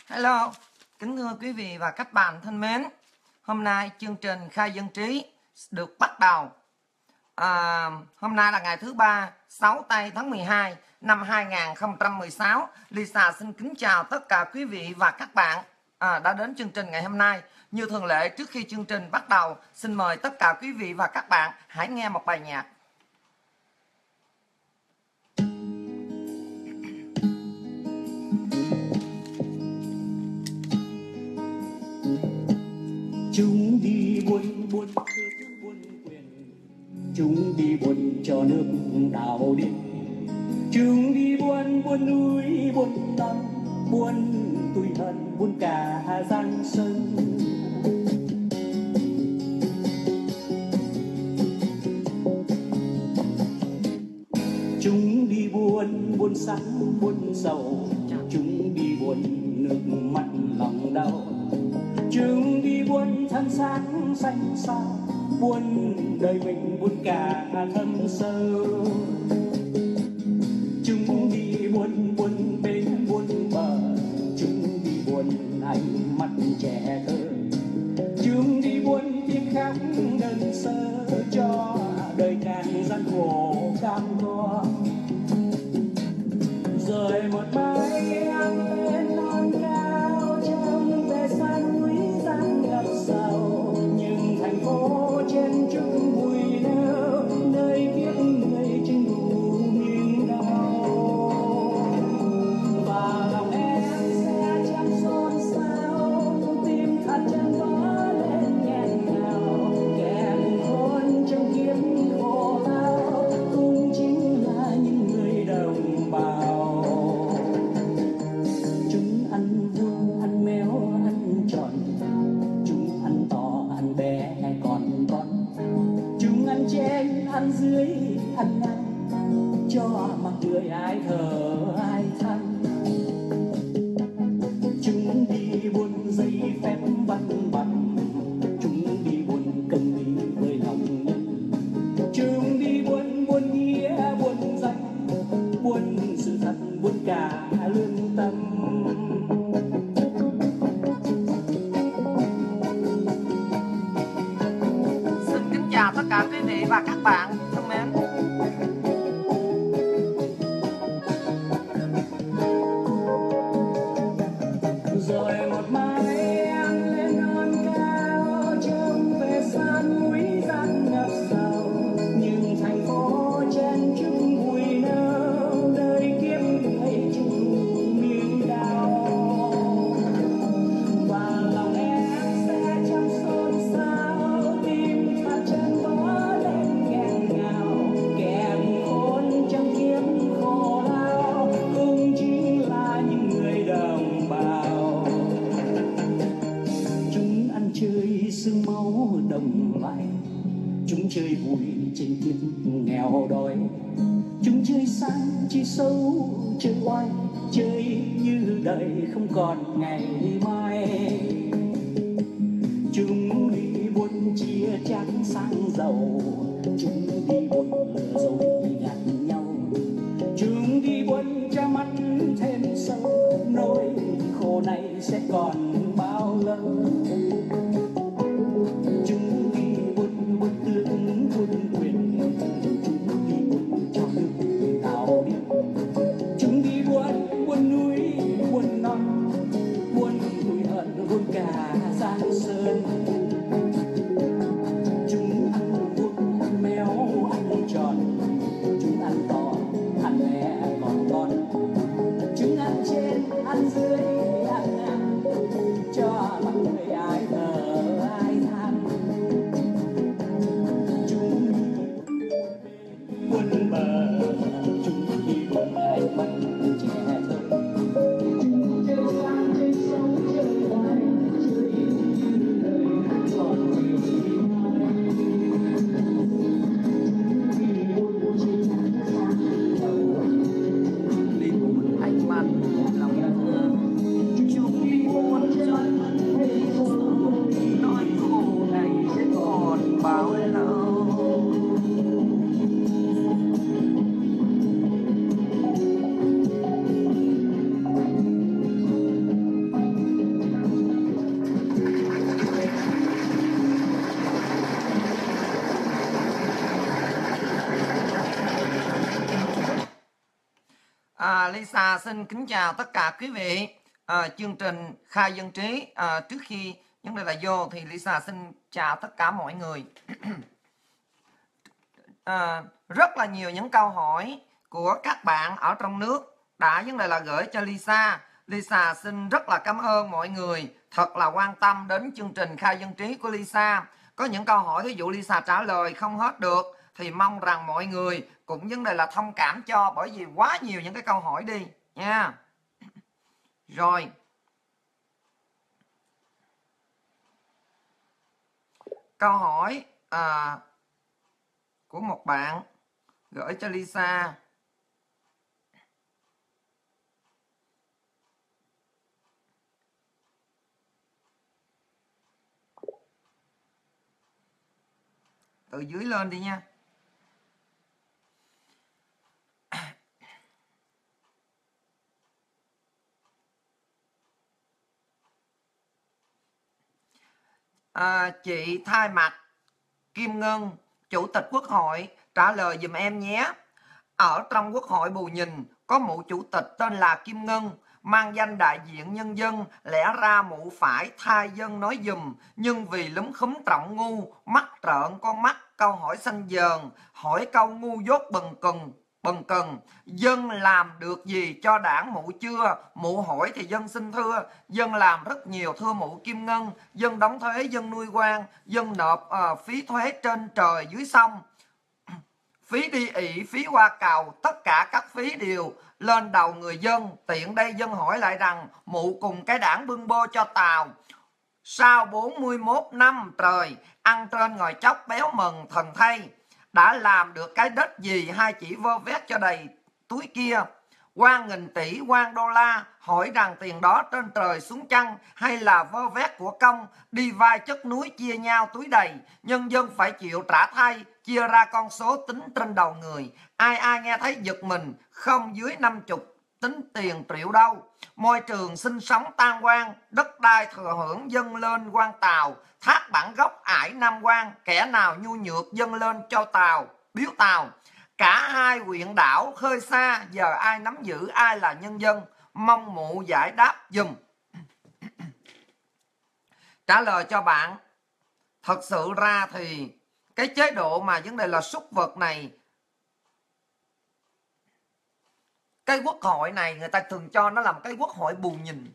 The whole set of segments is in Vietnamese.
Hello, kính thưa quý vị và các bạn thân mến. Hôm nay chương trình Khai Dân Trí được bắt đầu. Hôm nay là ngày thứ ba, 6 tây tháng 12 năm 2016. Lisa xin kính chào tất cả quý vị và các bạn đã đến chương trình ngày hôm nay. Như thường lệ, trước khi chương trình bắt đầu, xin mời tất cả quý vị và các bạn hãy nghe một bài nhạc. Chúng đi buôn buôn cướp buôn quyền, chúng đi buôn cho nước đào điên, chúng đi buôn buôn núi buôn non, buôn tủi hận buôn cả giang sơn. Chúng đi buôn buôn sắn buôn dầu, chúng đi buôn nước mắt lòng đau, chúng đi buôn thân xác xanh xao, buôn đời mình buôn cả thâm sâu. Chúng đi buôn buôn bên buôn bờ, chúng đi buôn ánh mắt trẻ thơ, chúng đi buôn tiếng khóc đơn sơ cho đời càng gian khổ cam go. Rồi một mai anh lên non cao trông về xa núi giăng ngập sầu, nhưng thành phố trên chung bụi nêu nơi kiếp người chừng đủ miếng đau. Và lòng em sẽ chẳng xôn xao, tim thật chân vỡ lên nghẹn ngào, kẻ cùng khôn trong kiếp khổ đau cũng chính là những người đồng bào. Chúng ăn vuông ăn méo ăn tròn, chúng ăn to ăn bé hay còn con, chúng ăn trên ăn dưới ăn ngang, cho mặc người ai thở ai than. Chúng đi buôn giấy phép văn bằng, chúng đi buôn công lý với lòng nhân, chúng đi buôn buôn nghĩa buôn danh, buôn sự thật buôn cả lương tâm. Xin kính chào tất cả quý vị và các bạn thân mến. Rồi một mai anh lên non cao trông về xa núi giăng ngập sầu, nhưng thành phố trên chung bụi nêu đời kiếp người chung miếng đau. Và lòng em sẽ chẳng xôn xao, tim thật chân vỡ lên nghẹn ngào, kẻ cùng khôn trong kiếp khổ đau cũng chính là những người đồng bào. Chúng ăn chơi sương máu đồng loại, chúng chơi vui trên kiếp nghèo đói, chúng chơi sang chơi sâu chơi oai, chơi như đời không còn ngày mai. Chúng đi buôn chia chác sang giàu, chúng đi buôn lừa dối gạt nhau, chúng đi buôn cho mắt thêm sâu, nỗi khổ này sẽ còn bao lâu. Chúng đi buôn buôn tướng buôn quyền, chúng đi buôn cho nước đào điên, chúng đi buôn buôn núi buôn non, buôn tủi hận buôn cả giang sơn. Chúng ăn vuông ăn méo ăn tròn, chúng ăn to ăn bé còn con, chúng ăn trên ăn dưới ăn ngang, cho mọi người ai thở ai than. Chúng đi buôn bờ, chúng đi buôn ánh mắt trẻ thơ, chúng chơi sang chơi sông chơi hoài chơi như đời Lisa xin kính chào tất cả quý vị. Chương trình Khai Dân Trí, trước khi vấn đề là vô thì Lisa xin chào tất cả mọi người. Rất là nhiều những câu hỏi của các bạn ở trong nước đã vấn đề là gửi cho Lisa. Lisa xin rất là cảm ơn mọi người thật là quan tâm đến chương trình Khai Dân Trí của Lisa. Có những câu hỏi ví dụ Lisa trả lời không hết được thì mong rằng mọi người cũng vấn đề là thông cảm cho, bởi vì quá nhiều những cái câu hỏi đi nha. Rồi, câu hỏi của một bạn gửi cho Lisa. Từ dưới lên đi nha. Chị thay mặt Kim Ngân, Chủ tịch Quốc hội trả lời giùm em nhé. Ở trong Quốc hội Bù Nhìn có mụ chủ tịch tên là Kim Ngân, mang danh đại diện nhân dân, lẽ ra mụ phải thay dân nói giùm, nhưng vì lúm khúm trọng ngu, mắt trợn con mắt, câu hỏi xanh dờn, hỏi câu ngu dốt bần cần. Dân làm được gì cho đảng mụ chưa? Mụ hỏi thì dân xin thưa, dân làm rất nhiều thưa mụ Kim Ngân. Dân đóng thuế, dân nuôi quan, dân nộp phí thuế trên trời dưới sông, phí đi ị, phí qua cầu, tất cả các phí đều lên đầu người dân. Tiện đây dân hỏi lại rằng mụ cùng cái đảng bưng bô cho Tàu sau 41 năm trời ăn trên ngồi chóc béo mần thần thay, đã làm được cái đất gì hay chỉ vơ vét cho đầy túi kia? Quan nghìn tỷ, quan đô la, hỏi rằng tiền đó trên trời xuống chăng hay là vơ vét của công, đi vai chất núi chia nhau túi đầy, nhân dân phải chịu trả thay, chia ra con số tính trên đầu người. Ai nghe thấy giật mình, không dưới 50 tính tiền triệu đâu. Môi trường sinh sống tan hoang, đất đai thừa hưởng dâng lên quan Tàu, thác bản gốc ải Nam Quan, kẻ nào nhu nhược dâng lên cho Tàu, biếu Tàu. Cả hai huyện đảo khơi xa, giờ ai nắm giữ, ai là nhân dân? Mong mụ giải đáp dùm. Trả lời cho bạn, thật sự ra thì cái chế độ mà vấn đề là súc vật này, cái quốc hội này người ta thường cho nó làm cái quốc hội bù nhìn,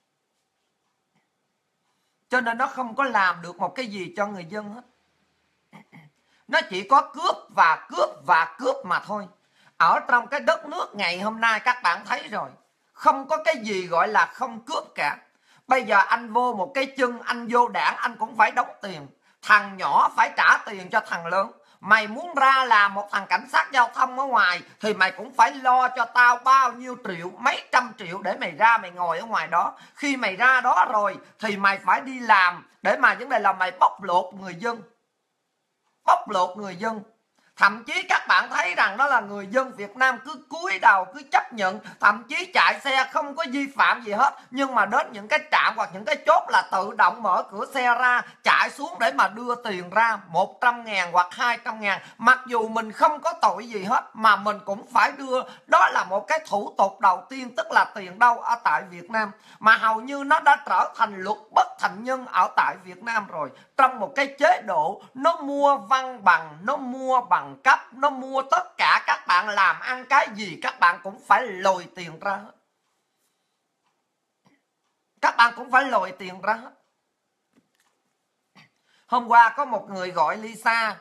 cho nên nó không có làm được một cái gì cho người dân hết. Nó chỉ có cướp và cướp và cướp mà thôi. Ở trong cái đất nước ngày hôm nay các bạn thấy rồi, không có cái gì gọi là không cướp cả. Bây giờ anh vô một cái chân, anh vô đảng anh cũng phải đóng tiền. Thằng nhỏ phải trả tiền cho thằng lớn. Mày muốn ra làm một thằng cảnh sát giao thông ở ngoài thì mày cũng phải lo cho tao bao nhiêu triệu, mấy trăm triệu để mày ra mày ngồi ở ngoài đó. Khi mày ra đó rồi thì mày phải đi làm để mà vấn đề là mày bóc lột người dân. Bóc lột người dân. Thậm chí các bạn thấy rằng đó là người dân Việt Nam cứ cúi đầu, cứ chấp nhận, thậm chí chạy xe không có vi phạm gì hết, nhưng mà đến những cái trạm hoặc những cái chốt là tự động mở cửa xe ra, chạy xuống để mà đưa tiền ra 100.000 hoặc 200.000, mặc dù mình không có tội gì hết mà mình cũng phải đưa. Đó là một cái thủ tục đầu tiên, tức là tiền đâu ở tại Việt Nam, mà hầu như nó đã trở thành luật bất thành nhân ở tại Việt Nam rồi. Trong một cái chế độ nó mua văn bằng, nó mua bằng cấp, nó mua tất cả, các bạn làm ăn cái gì các bạn cũng phải lồi tiền ra hết. Các bạn cũng phải lồi tiền ra hết. Hôm qua có một người gọi Lisa,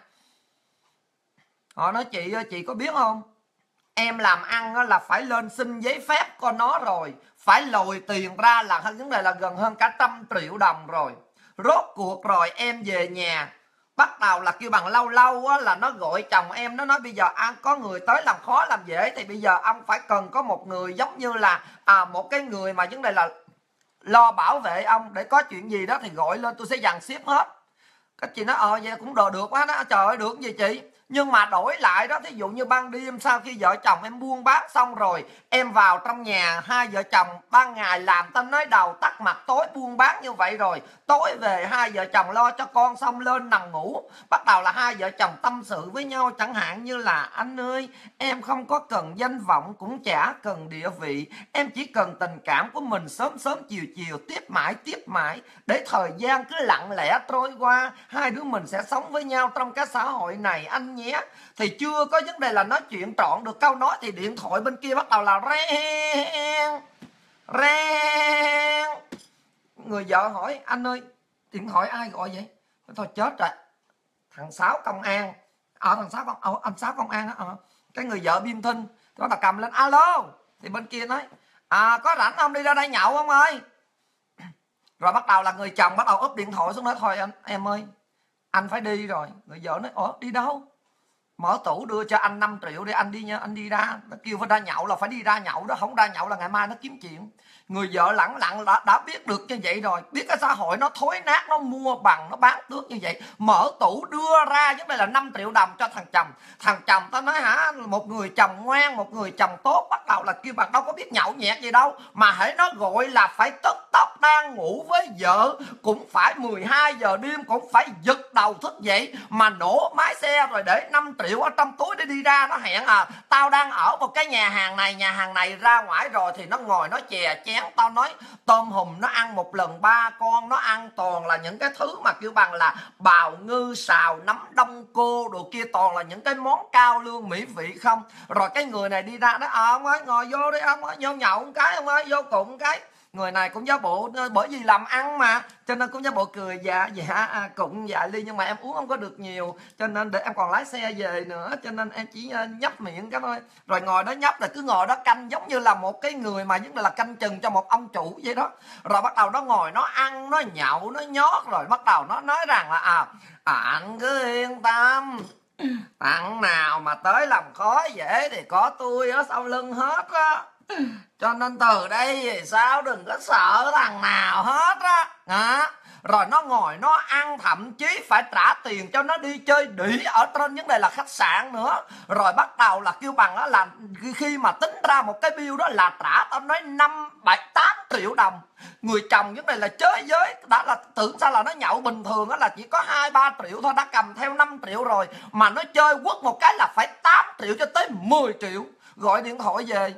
họ nói chị có biết không, em làm ăn là phải lên xin giấy phép con nó rồi, phải lồi tiền ra là vấn đề là gần hơn cả 100 triệu đồng rồi. Rốt cuộc rồi em về nhà, bắt đầu là kêu bằng lâu lâu á, là nó gọi chồng em, nó nói bây giờ ăn có người tới làm khó làm dễ thì bây giờ ông phải cần có một người giống như là một cái người mà vấn đề là lo bảo vệ ông, để có chuyện gì đó thì gọi lên tôi sẽ dàn xếp hết. Các chị nói vậy cũng đồ được quá đó, trời ơi được gì chị. Nhưng mà đổi lại đó, thí dụ như ban đêm sau khi vợ chồng em buôn bán xong rồi, em vào trong nhà, hai vợ chồng ban ngày làm ta nói đầu tắt mặt tối buôn bán như vậy rồi, tối về hai vợ chồng lo cho con xong lên nằm ngủ, bắt đầu là hai vợ chồng tâm sự với nhau, chẳng hạn như là anh ơi, em không có cần danh vọng cũng chả cần địa vị, em chỉ cần tình cảm của mình sớm sớm chiều chiều tiếp mãi để thời gian cứ lặng lẽ trôi qua, hai đứa mình sẽ sống với nhau trong cái xã hội này anh nhé. Thì chưa có vấn đề là nói chuyện trọn được câu nói thì điện thoại bên kia bắt đầu là reng reng. Người vợ hỏi anh ơi, điện thoại ai gọi vậy? Thôi chết rồi, thằng Sáu công an. Thằng Sáu anh Sáu công an á. Cái người vợ biên thinh thì bắt đầu cầm lên alo, thì bên kia nói có rảnh không, đi ra đây nhậu không ơi? Rồi bắt đầu là người chồng bắt đầu úp điện thoại xuống, nói thôi em ơi, anh phải đi rồi. Người vợ nói đi đâu? Mở tủ đưa cho anh 5 triệu để anh đi nha, anh đi ra. Nó kêu phải ra nhậu là phải đi ra nhậu đó, không ra nhậu là ngày mai nó kiếm chuyện. Người vợ lẳng lặng đã biết được như vậy rồi, biết cái xã hội nó thối nát, nó mua bằng, nó bán tước như vậy. Mở tủ đưa ra vấn đề là 5 triệu đồng cho thằng chồng. Thằng chồng tao nói hả, một người chồng ngoan, một người chồng tốt, bắt đầu là kêu bằng đâu có biết nhậu nhẹt gì đâu, mà hãy nó gọi là phải tức tốc đang ngủ với vợ, cũng phải 12 giờ đêm cũng phải giật đầu thức dậy mà nổ máy xe rồi để 5 triệu ở trong túi để đi ra. Nó hẹn tao đang ở một cái nhà hàng này ra ngoài rồi thì nó ngồi nó chè chén. Tao nói tôm hùm nó ăn một lần 3 con, nó ăn toàn là những cái thứ mà kêu bằng là bào ngư, xào nấm đông cô đồ kia, toàn là những cái món cao lương mỹ vị không. Rồi cái người này đi ra đó, ông ơi ngồi vô đi, ông ơi vô nhậu một cái, ông ơi vô cùng một cái. Người này cũng giả bộ, bởi vì làm ăn mà cho nên cũng giả bộ cười, dạ cũng dạ ly, nhưng mà em uống không có được nhiều cho nên để em còn lái xe về nữa, cho nên em chỉ nhấp miệng cái thôi. Rồi ngồi đó nhấp, là cứ ngồi đó canh giống như là một cái người mà vấn đề là canh chừng cho một ông chủ vậy đó. Rồi bắt đầu nó ngồi nó ăn, nó nhậu, nó nhót, rồi bắt đầu nó nói rằng là anh cứ yên tâm, thằng nào mà tới làm khó dễ thì có tôi ở sau lưng hết á, cho nên từ đây thì sao đừng có sợ thằng nào hết á. Rồi nó ngồi nó ăn, thậm chí phải trả tiền cho nó đi chơi đỉ ở trên vấn đề là khách sạn nữa. Rồi bắt đầu là kêu bằng đó là khi mà tính ra một cái bill đó là trả tao nói 5, 7, 8 triệu đồng. Người chồng vấn đề là chơi giới, đã là tưởng sao là nó nhậu bình thường đó là chỉ có 2, 3 triệu thôi, đã cầm theo 5 triệu rồi, mà nó chơi quất một cái là phải 8 triệu cho tới 10 triệu. Gọi điện thoại về,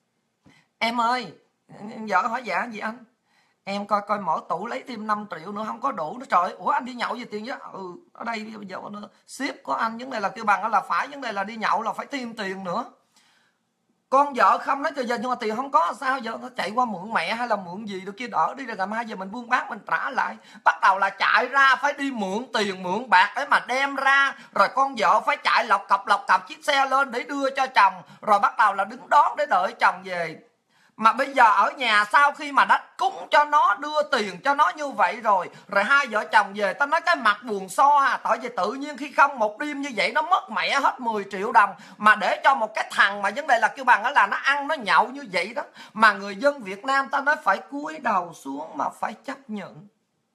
em ơi, vợ hỏi dạ gì anh, em coi mở tủ lấy thêm 5 triệu nữa không có đủ nữa. Trời, ủa anh đi nhậu gì tiền chứ? Ở đây bây giờ ship của anh vấn đề là kêu bằng là phải vấn đề là đi nhậu là phải thêm tiền nữa. Con vợ không nói cho giờ, nhưng mà tiền không có sao giờ, nó chạy qua mượn mẹ hay là mượn gì được kia đỡ đi, rồi ngày mai giờ mình buôn bán mình trả lại. Bắt đầu là chạy ra phải đi mượn tiền mượn bạc để mà đem ra, rồi con vợ phải chạy lọc cọc chiếc xe lên để đưa cho chồng, rồi bắt đầu là đứng đón để đợi chồng về. Mà bây giờ ở nhà sau khi mà đã cúng cho nó, đưa tiền cho nó như vậy rồi hai vợ chồng về, tao nói cái mặt buồn so tại vì tự nhiên khi không một đêm như vậy nó mất mẹ hết 10 triệu đồng, mà để cho một cái thằng mà vấn đề là kêu bằng đó là nó ăn nó nhậu như vậy đó. Mà người dân Việt Nam tao nói phải cúi đầu xuống mà phải chấp nhận.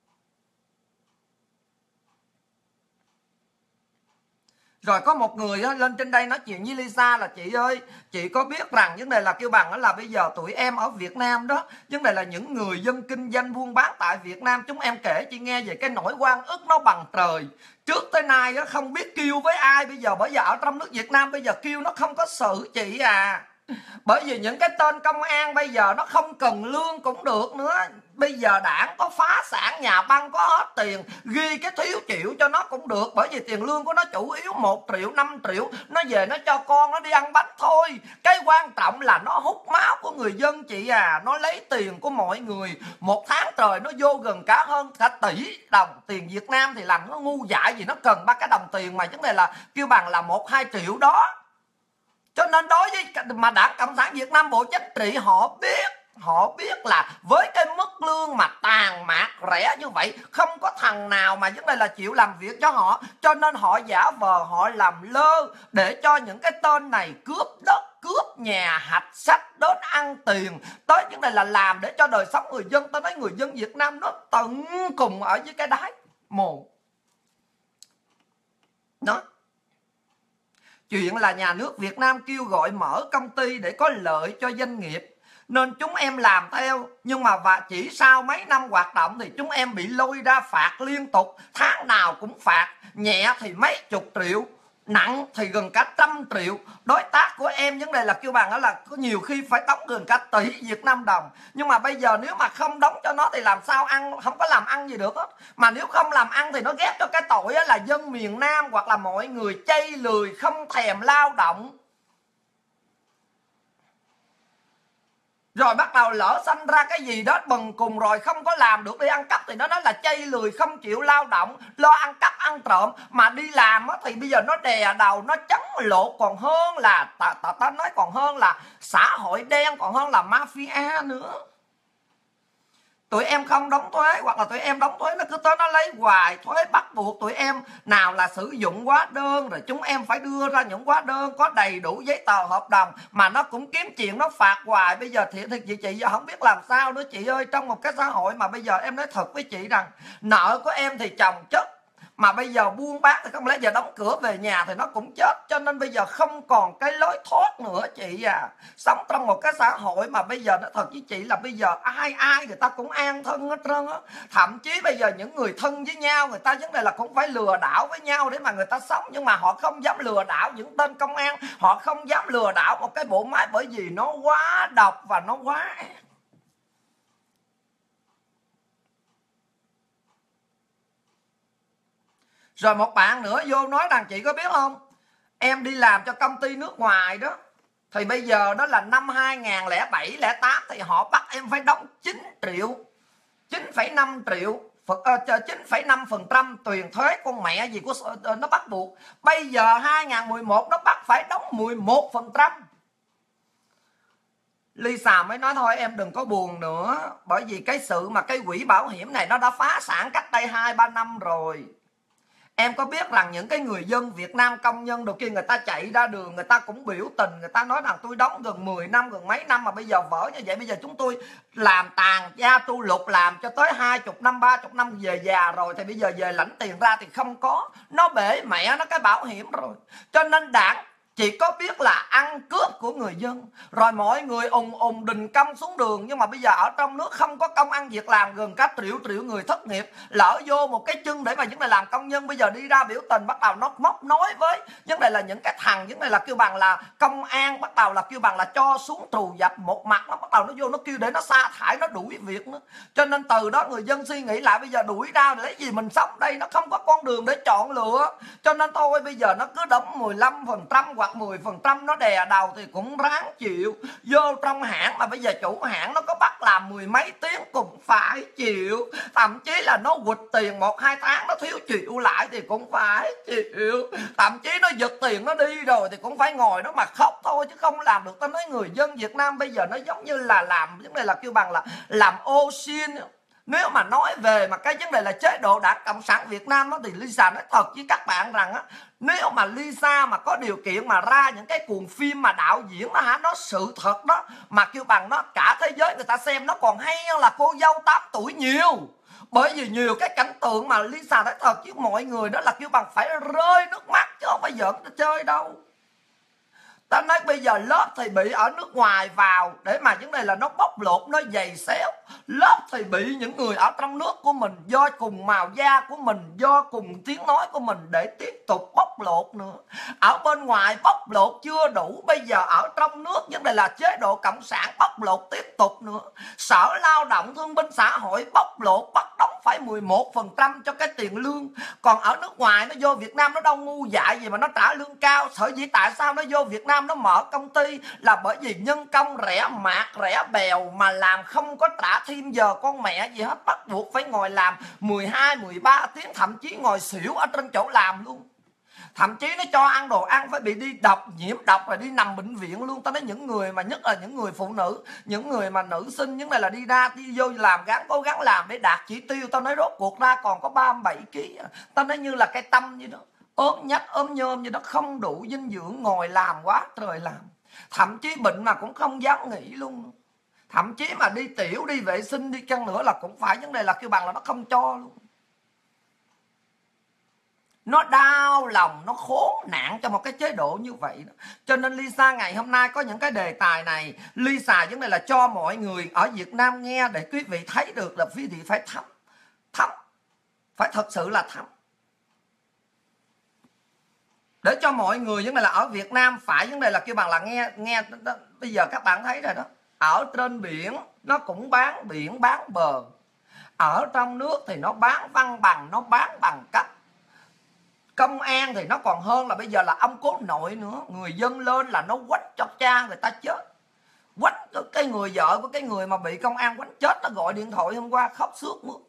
Rồi có một người lên trên đây nói chuyện với Lisa là chị ơi, chị có biết rằng vấn đề là kêu bằng đó là bây giờ tụi em ở Việt Nam đó, vấn đề là những người dân kinh doanh buôn bán tại Việt Nam, chúng em kể chị nghe về cái nỗi oan ức nó bằng trời. Trước tới nay không biết kêu với ai, bây giờ bởi giờ ở trong nước Việt Nam bây giờ kêu nó không có sự chị Bởi vì những cái tên công an bây giờ nó không cần lương cũng được nữa. Bây giờ đảng có phá sản, nhà băng có hết tiền, ghi cái thiếu triệu cho nó cũng được. Bởi vì tiền lương của nó chủ yếu 1 triệu, 5 triệu, nó về nó cho con nó đi ăn bánh thôi. Cái quan trọng là nó hút máu của người dân chị nó lấy tiền của mọi người. Một tháng trời nó vô gần hơn cả tỷ đồng. Tiền Việt Nam thì làm nó ngu dại gì, nó cần 3 cái đồng tiền mà vấn đề là kêu bằng là 1, 2 triệu đó. Cho nên đối với mà Đảng Cộng sản Việt Nam, Bộ Chính trị họ biết là với cái mức lương mà tàn mạc rẻ như vậy, không có thằng nào mà vấn đề là chịu làm việc cho họ. Cho nên họ giả vờ họ làm lơ để cho những cái tên này cướp đất, cướp nhà, hạch sách đến ăn tiền, tới vấn đề là làm để cho đời sống người dân. Tôi nói người dân Việt Nam nó tận cùng ở với cái đáy mồ đó. chuyện là nhà nước Việt Nam kêu gọi mở công ty để có lợi cho doanh nghiệp, nên chúng em làm theo. Nhưng mà và chỉ sau mấy năm hoạt động thì chúng em bị lôi ra phạt liên tục, tháng nào cũng phạt, nhẹ thì mấy chục triệu, nặng thì gần cả 100 triệu. Đối tác của em vấn đề là kêu bằng đó là có nhiều khi phải đóng gần cả tỷ Việt Nam đồng. Nhưng mà bây giờ nếu mà không đóng cho nó thì làm sao ăn, không có làm ăn gì được hết. Mà nếu không làm ăn thì nó ghép cho cái tội là dân miền Nam hoặc là mọi người chây lười không thèm lao động. Rồi bắt đầu lỡ sanh ra cái gì đó bần cùng rồi không có làm được đi ăn cắp thì nó nói là chây lười không chịu lao động, lo ăn cắp ăn trộm. Mà đi làm thì bây giờ nó đè đầu, nó chấn lột còn hơn là ta nói còn hơn là xã hội đen, còn hơn là mafia nữa. Tụi em không đóng thuế, hoặc là tụi em đóng thuế nó cứ tới nó lấy hoài, thuế bắt buộc tụi em nào là sử dụng hóa đơn, rồi chúng em phải đưa ra những hóa đơn có đầy đủ giấy tờ hợp đồng, mà nó cũng kiếm chuyện nó phạt hoài. Bây giờ thì chị giờ không biết làm sao nữa chị ơi. Trong một cái xã hội mà bây giờ em nói thật với chị rằng nợ của em thì chồng chất, mà bây giờ buôn bán thì không lẽ giờ đóng cửa về nhà thì nó cũng chết. Cho nên bây giờ không còn cái lối thoát nữa chị à. Sống trong một cái xã hội mà bây giờ nó thật với chị là bây giờ ai người ta cũng an thân hết trơn á. Thậm chí bây giờ những người thân với nhau, người ta vấn đề là cũng phải lừa đảo với nhau để mà người ta sống. Nhưng mà họ không dám lừa đảo những tên công an, họ không dám lừa đảo một cái bộ máy, bởi vì nó quá độc và nó quá ác. Rồi một bạn nữa vô nói rằng chị có biết không, em đi làm cho công ty nước ngoài đó, thì bây giờ đó là năm 2007, 08 thì họ bắt em phải đóng 9 triệu, 9,5 triệu, 9,5% tiền thuế con mẹ gì của nó bắt buộc. Bây giờ 2011 nó bắt phải đóng 11%. Lisa mới nói thôi em đừng có buồn nữa, bởi vì cái sự mà cái quỹ bảo hiểm này nó đã phá sản cách đây 2-3 năm rồi. Em có biết rằng những cái người dân Việt Nam công nhân đầu kia, người ta chạy ra đường, người ta cũng biểu tình, người ta nói rằng tôi đóng gần 10 năm, gần mấy năm mà bây giờ vỡ như vậy. Bây giờ chúng tôi làm tàn gia tu lục, làm cho tới 20 năm, 30 năm về già rồi, thì bây giờ về lãnh tiền ra thì không có. Nó bể mẹ nó cái bảo hiểm rồi. Cho nên đảng chỉ có biết là ăn cướp của người dân, rồi mọi người ùn đình công xuống đường. Nhưng mà bây giờ ở trong nước không có công ăn việc làm, gần cả triệu người thất nghiệp. Lỡ vô một cái chân để mà những này làm công nhân, bây giờ đi ra biểu tình, bắt đầu nó móc nối với vấn đề là những cái thằng vấn đề là kêu bằng là công an, bắt đầu là kêu bằng là cho xuống tù dập một mặt. Nó bắt đầu nó vô nó kêu để nó sa thải, nó đuổi việc nữa. Cho nên từ đó người dân suy nghĩ lại, bây giờ đuổi ra để lấy gì mình sống đây, nó không có con đường để chọn lựa. Cho nên thôi bây giờ nó cứ đóng 15% hoặc 10% nó đè đầu thì cũng ráng chịu. Vô trong hãng mà bây giờ chủ hãng nó có bắt làm 10 mấy tiếng cũng phải chịu. Thậm chí là nó quỵt tiền 1-2 tháng nó thiếu chịu lại thì cũng phải chịu. Thậm chí nó giật tiền nó đi rồi thì cũng phải ngồi đó mà khóc thôi, chứ không làm được. Tôi nói người dân Việt Nam bây giờ nó giống như là làm vấn đề là kêu bằng là làm ô xin. Nếu mà nói về mà cái vấn đề là chế độ Đảng Cộng sản Việt Nam đó, thì Lisa nói thật với các bạn rằng á, nếu mà Lisa mà có điều kiện mà ra những cái cuồng phim mà đạo diễn đó hả, nó sự thật đó, mà kêu bằng nó cả thế giới người ta xem nó còn hay hơn là Cô Dâu 8 tuổi nhiều. Bởi vì nhiều cái cảnh tượng mà Lisa nói thật với mọi người đó là kêu bằng phải rơi nước mắt, chứ không phải giỡn chơi đâu. Ta nói bây giờ lớp thì bị ở nước ngoài vào để mà vấn đề là nó bóc lột, nó dày xéo. Lớp thì bị những người ở trong nước của mình, do cùng màu da của mình, do cùng tiếng nói của mình để tiếp tục bóc lột nữa. Ở bên ngoài bóc lột chưa đủ, bây giờ ở trong nước vấn đề là chế độ cộng sản bóc lột tiếp tục nữa. Sở Lao động Thương binh Xã hội bóc lột, bắt đóng phải 11% cho cái tiền lương. Còn ở nước ngoài nó vô Việt Nam nó đâu ngu dại gì mà nó trả lương cao. Sở dĩ tại sao nó vô Việt Nam nó mở công ty là bởi vì nhân công rẻ mạt, rẻ bèo, mà làm không có trả thêm giờ con mẹ gì hết, bắt buộc phải ngồi làm 12-13 tiếng, thậm chí ngồi xỉu ở trên chỗ làm luôn. Thậm chí nó cho ăn đồ ăn phải bị đi độc, nhiễm độc rồi đi nằm bệnh viện luôn. Tao nói những người mà nhất là những người phụ nữ, những người mà nữ sinh, những này là đi ra đi vô làm, cố gắng làm để đạt chỉ tiêu. Tao nói rốt cuộc ra còn có 37 kg. Tao nói như là cái tâm như đó, ốm nhách ốm nhôm như đó, không đủ dinh dưỡng, ngồi làm quá trời làm. Thậm chí bệnh mà cũng không dám nghỉ luôn. Thậm chí mà đi tiểu, đi vệ sinh, đi chăng nữa là cũng phải vấn đề là kêu bằng là nó không cho luôn. Nó đau lòng, nó khốn nạn cho một cái chế độ như vậy đó. Cho nên Lisa ngày hôm nay có những cái đề tài này, Lisa vấn đề là cho mọi người ở Việt Nam nghe, để quý vị thấy được là quý vị phải thấm, phải thật sự là thấm, để cho mọi người vấn đề là ở Việt Nam phải vấn đề là kêu bằng là nghe đó. Bây giờ các bạn thấy rồi đó, ở trên biển nó cũng bán biển bán bờ, ở trong nước thì nó bán văn bằng, nó bán bằng cấp. Công an thì nó còn hơn là bây giờ là ông cố nội nữa. Người dân lên là nó quánh cho cha người ta chết. Quánh cái người vợ của cái người mà bị công an quánh chết, nó gọi điện thoại hôm qua khóc sướt mướt.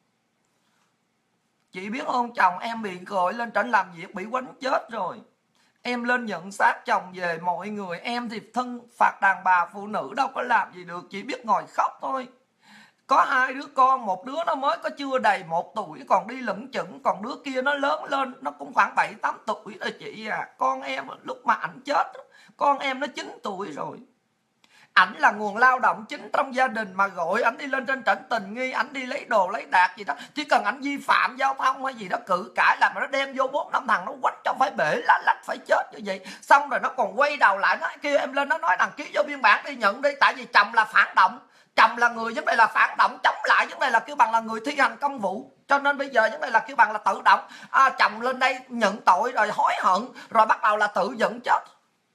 Chị biết không, chồng em bị gọi lên trển làm việc bị quánh chết rồi. Em lên nhận xác chồng về, mọi người em thì thân phạt đàn bà phụ nữ đâu có làm gì được, chỉ biết ngồi khóc thôi. Có 2 đứa con, một đứa nó mới có chưa đầy 1 tuổi còn đi lững chững, còn đứa kia nó lớn lên, nó cũng khoảng 7-8 tuổi rồi chị à. Con em lúc mà ảnh chết, con em nó 9 tuổi rồi. Ảnh là nguồn lao động chính trong gia đình, mà gọi ảnh đi lên trên trển tình nghi, ảnh đi lấy đồ lấy đạc gì đó, chỉ cần ảnh vi phạm giao thông hay gì đó, cự cãi là mà nó đem vô 4-5 thằng nó quánh cho phải bể lá lách phải chết như vậy. Xong rồi nó còn quay đầu lại nói kêu em lên, nó nói đăng ký vô biên bản đi, nhận đi, tại vì chồng là phản động, chồng là người vấn đề là phản động chống lại vấn đề là kêu bằng là người thi hành công vụ. Cho nên bây giờ vấn đề là kêu bằng là tự động chồng lên đây nhận tội rồi hối hận, rồi bắt đầu là tự dẫn chết.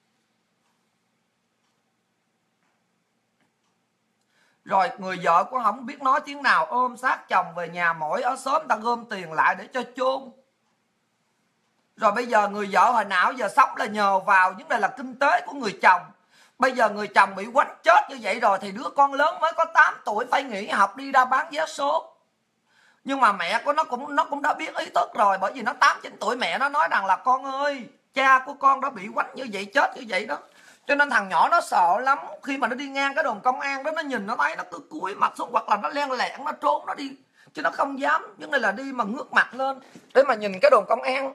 Rồi người vợ cũng không biết nói tiếng nào, ôm xác chồng về nhà, mỗi ở xóm ta gom tiền lại để cho chôn. Rồi bây giờ người vợ hồi nào giờ sống là nhờ vào vấn đề là kinh tế của người chồng. Bây giờ người chồng bị quánh chết như vậy rồi thì đứa con lớn mới có 8 tuổi phải nghỉ học đi ra bán vé số. Nhưng mà mẹ của nó cũng đã biết ý thức rồi, bởi vì nó 8-9 tuổi mẹ nó nói rằng là con ơi, cha của con đã bị quánh như vậy, chết như vậy đó. Cho nên thằng nhỏ nó sợ lắm, khi mà nó đi ngang cái đồn công an đó, nó nhìn nó thấy nó cứ cúi mặt xuống, hoặc là nó len lẹn nó trốn nó đi, chứ nó không dám vấn đề là đi mà ngước mặt lên để mà nhìn cái đồn công an,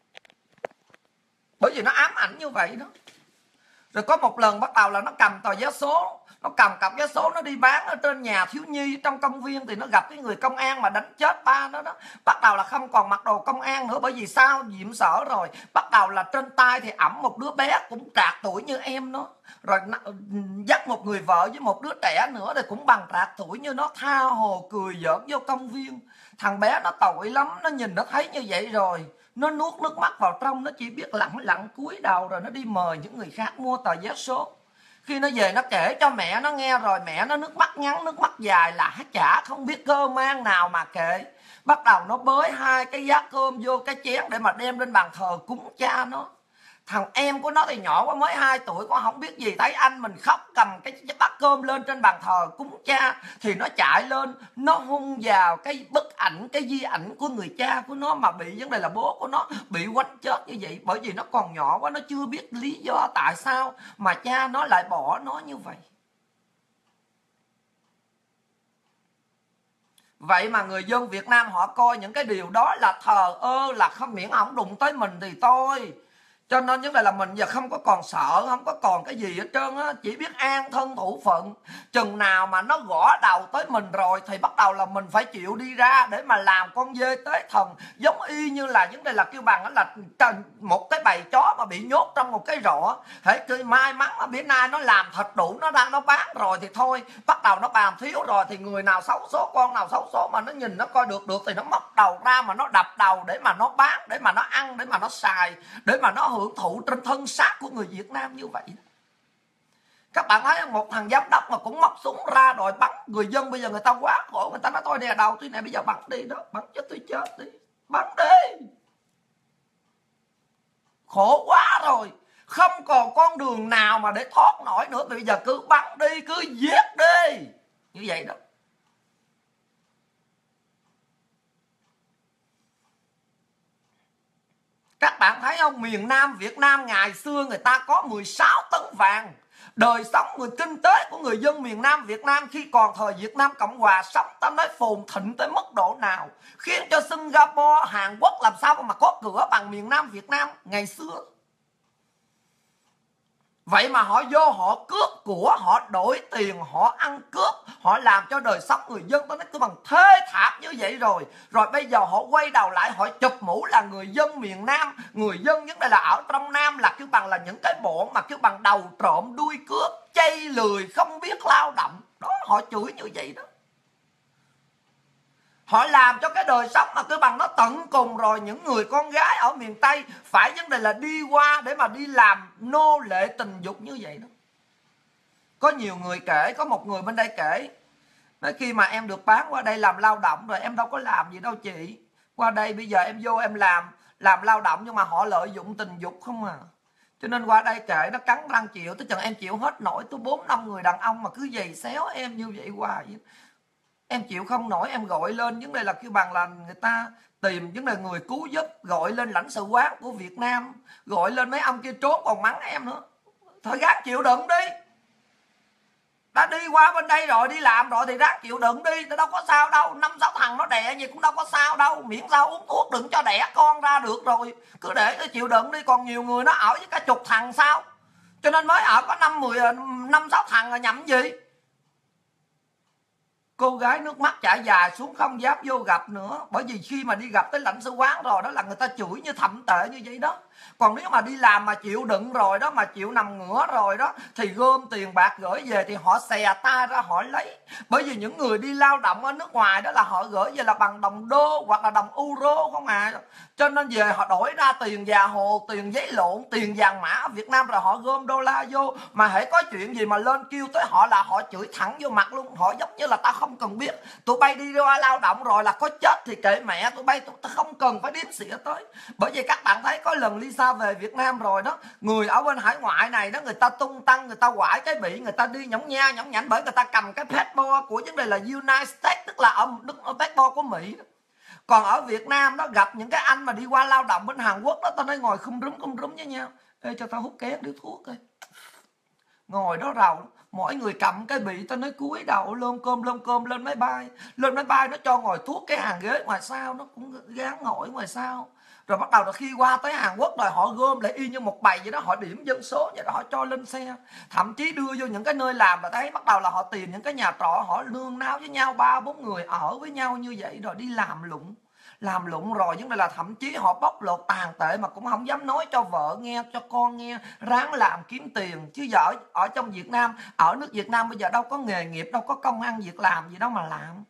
bởi vì nó ám ảnh như vậy đó. Rồi có một lần bắt đầu là nó cầm tờ vé số, nó cầm cặp vé số nó đi bán ở trên nhà thiếu nhi trong công viên, thì nó gặp cái người công an mà đánh chết ba nó đó. Bắt đầu là không còn mặc đồ công an nữa, bởi vì sao, diễm sở rồi. Bắt đầu là trên tay thì ẵm một đứa bé cũng trạc tuổi như em nó, rồi dắt một người vợ với một đứa trẻ nữa thì cũng bằng trạc tuổi như nó, tha hồ cười giỡn vô công viên. Thằng bé nó tội lắm, nó nhìn nó thấy như vậy rồi nó nuốt nước mắt vào trong, nó chỉ biết lặng lặng cúi đầu, rồi nó đi mời những người khác mua tờ vé số. Khi nó về nó kể cho mẹ nó nghe rồi, mẹ nó nước mắt ngắn nước mắt dài là chả không biết cơ mang nào mà kệ. Bắt đầu nó bới 2 cái bát cơm vô cái chén để mà đem lên bàn thờ cúng cha nó. Thằng em của nó thì nhỏ quá, mới 2 tuổi, có không biết gì, thấy anh mình khóc cầm cái bát cơm lên trên bàn thờ cúng cha thì nó chạy lên, nó hung vào cái bức ảnh, cái di ảnh của người cha của nó mà bị vấn đề là bố của nó bị quánh chết như vậy. Bởi vì nó còn nhỏ quá, nó chưa biết lý do tại sao mà cha nó lại bỏ nó như vậy. Vậy mà người dân Việt Nam họ coi những cái điều đó là thờ ơ, là không, miễn không đụng tới mình thì thôi. Cho nên vấn đề là mình giờ không có còn sợ, không có còn cái gì hết trơn á, chỉ biết an thân thủ phận. Chừng nào mà nó gõ đầu tới mình rồi thì bắt đầu là mình phải chịu đi ra để mà làm con dê tế thần. Giống y như là vấn đề là kêu bằng là một cái bầy chó mà bị nhốt trong một cái rọ, hễ cứ may mắn mà bữa nay nó làm thịt đủ, nó đang nó bán rồi thì thôi, bắt đầu nó bàm thiếu rồi thì người nào xấu số, con nào xấu số mà nó nhìn nó coi được thì nó móc đầu ra mà nó đập đầu để mà nó bán, để mà nó ăn, để mà nó xài, để mà nó hưởng thụ trên thân xác của người Việt Nam như vậy. Các bạn thấy một thằng giám đốc mà cũng móc súng ra rồi bắn người dân. Bây giờ người ta quá khổ, người ta nói thôi đè đầu tôi này, bây giờ bắn đi đó, bắn cho tôi chết đi, bắn đi. Khổ quá rồi, không còn con đường nào mà để thoát nổi nữa. Bây giờ cứ bắn đi, cứ giết đi, như vậy đó. Các bạn thấy không, miền Nam Việt Nam ngày xưa người ta có 16 tấn vàng. Đời sống người kinh tế của người dân miền Nam Việt Nam khi còn thời Việt Nam Cộng Hòa sống ta nói phồn thịnh tới mức độ nào, khiến cho Singapore, Hàn Quốc làm sao mà có cửa bằng miền Nam Việt Nam ngày xưa. Vậy mà họ vô họ cướp của, họ đổi tiền, họ ăn cướp, họ làm cho đời sống người dân nó cứ bằng thê thảm như vậy rồi. Rồi bây giờ họ quay đầu lại họ chụp mũ là người dân miền Nam, người dân vấn đề là ở trong Nam là kêu bằng là những cái bọn mà kêu bằng đầu trộm đuôi cướp, chây lười không biết lao động. Đó, họ chửi như vậy đó. Họ làm cho cái đời sống mà cứ bằng nó tận cùng rồi. Những người con gái ở miền Tây phải vấn đề là đi qua để mà đi làm nô lệ tình dục như vậy đó. Có nhiều người kể, có một người bên đây kể, nói khi mà em được bán qua đây làm lao động rồi em đâu có làm gì đâu chị. Qua đây bây giờ em vô em làm lao động nhưng mà họ lợi dụng tình dục không à. Cho nên qua đây kệ nó cắn răng chịu, tới chừng em chịu hết nổi. Tôi 4-5 người đàn ông mà cứ giày xéo em như vậy hoài. Em chịu không nổi, em gọi lên vấn đề là kêu bằng là người ta tìm vấn đề người cứu giúp, gọi lên lãnh sự quán của Việt Nam, gọi lên mấy ông kia trốn còn mắng em nữa. Thôi gác chịu đựng đi. Đã đi qua bên đây rồi, đi làm rồi thì ráng chịu đựng đi, nó đâu có sao đâu. 5-6 thằng nó đẻ gì cũng đâu có sao đâu, miễn sao uống thuốc đừng cho đẻ con ra được rồi. Cứ để nó chịu đựng đi, còn nhiều người nó ở với cả chục thằng sao. Cho nên mới ở có 5-6 thằng là nhầm gì. Cô gái nước mắt chảy dài xuống không dám vô gặp nữa. Bởi vì khi mà đi gặp tới lãnh sự quán rồi đó là người ta chửi như thậm tệ như vậy đó. Còn nếu mà đi làm mà chịu đựng rồi đó, mà chịu nằm ngửa rồi đó, thì gom tiền bạc gửi về thì họ xè ta ra họ lấy. Bởi vì những người đi lao động ở nước ngoài đó là họ gửi về là bằng đồng đô hoặc là đồng euro không à. Cho nên về họ đổi ra tiền già hồ, tiền giấy lộn, tiền vàng mã ở Việt Nam rồi họ gom đô la vô. Mà hễ có chuyện gì mà lên kêu tới họ là họ chửi thẳng vô mặt luôn. Họ giống như là ta không cần biết. Tụi bay đi qua lao động rồi là có chết thì kệ mẹ tụi bay, tụi ta không cần phải đếm xỉa tới. Bởi vì các bạn thấy có lần Lisa về Việt Nam rồi đó, người ở bên hải ngoại này đó, người ta tung tăng, người ta quải cái bị, người ta đi nhõng nha nhõng nhảnh, bởi người ta cầm cái passport của vấn đề là United States, tức là ở passport của Mỹ đó. Còn ở Việt Nam đó gặp những cái anh mà đi qua lao động bên Hàn Quốc đó, tao nói ngồi khum rúm với nhau. Ê, cho tao hút ké điếu thuốc coi. Ngồi đó rầu, mỗi người cầm cái bị, tao nói cúi đầu lơm cơm lên máy bay. Lên máy bay nó cho ngồi thuốc cái hàng ghế ngoài sau, nó cũng gán ngồi ngoài sau. Rồi bắt đầu là khi qua tới Hàn Quốc rồi họ gom lại y như một bầy vậy đó, họ điểm dân số vậy đó, họ cho lên xe. Thậm chí đưa vô những cái nơi làm là thấy bắt đầu là họ tìm những cái nhà trọ, họ nương náo với nhau 3-4 người ở với nhau như vậy rồi đi làm lụng rồi. Nhưng mà là thậm chí họ bóc lột tàn tệ mà cũng không dám nói cho vợ nghe, cho con nghe, ráng làm kiếm tiền. Chứ giờ ở trong Việt Nam, ở nước Việt Nam bây giờ đâu có nghề nghiệp, đâu có công ăn việc làm gì đâu mà làm.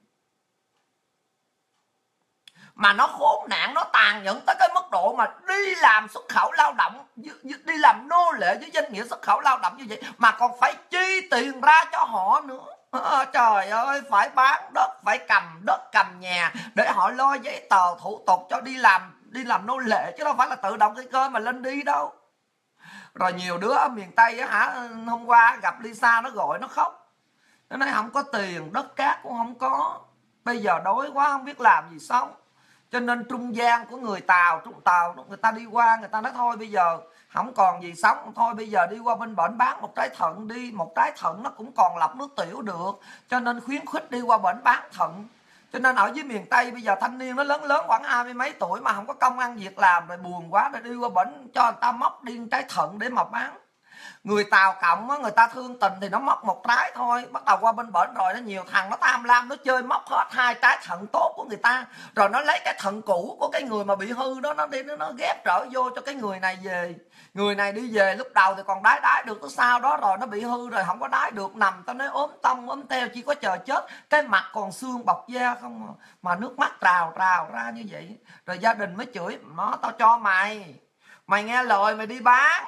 Mà nó khốn nạn, nó tàn nhẫn tới cái mức độ mà đi làm xuất khẩu lao động, đi làm nô lệ với danh nghĩa xuất khẩu lao động như vậy mà còn phải chi tiền ra cho họ nữa. Trời ơi, phải bán đất, phải cầm đất cầm nhà để họ lo giấy tờ thủ tục cho đi làm nô lệ, chứ đâu phải là tự động cái cơ mà lên đi đâu. Rồi nhiều đứa ở miền Tây á, hôm qua gặp Lisa nó gọi nó khóc, nó nói không có tiền, đất cát cũng không có, bây giờ đói quá không biết làm gì sống. Cho nên trung gian của người Tàu người ta đi qua, người ta nói thôi bây giờ không còn gì sống, thôi bây giờ đi qua bên bển bán một trái thận đi, một trái thận nó cũng còn lọc nước tiểu được, cho nên khuyến khích đi qua bển bán thận. Cho nên ở dưới miền Tây bây giờ thanh niên nó lớn khoảng 20 mấy tuổi mà không có công ăn việc làm, rồi buồn quá rồi đi qua bển cho người ta móc đi trái thận để mà bán. Người Tàu cộng á, người ta thương tình thì nó móc một trái thôi. Bắt đầu qua bên bển rồi nó nhiều thằng nó tham lam, nó chơi móc hết 2 trái thận tốt của người ta, rồi nó lấy cái thận cũ của cái người mà bị hư đó, nó đi nó ghép trở vô cho cái người này về. Người này đi về lúc đầu thì còn đái được, tới sau đó rồi nó bị hư rồi không có đái được, nằm tao nói ốm tông ốm teo, chỉ có chờ chết, cái mặt còn xương bọc da không mà nước mắt trào ra như vậy. Rồi gia đình mới chửi nó, tao cho mày nghe lời mày đi bán.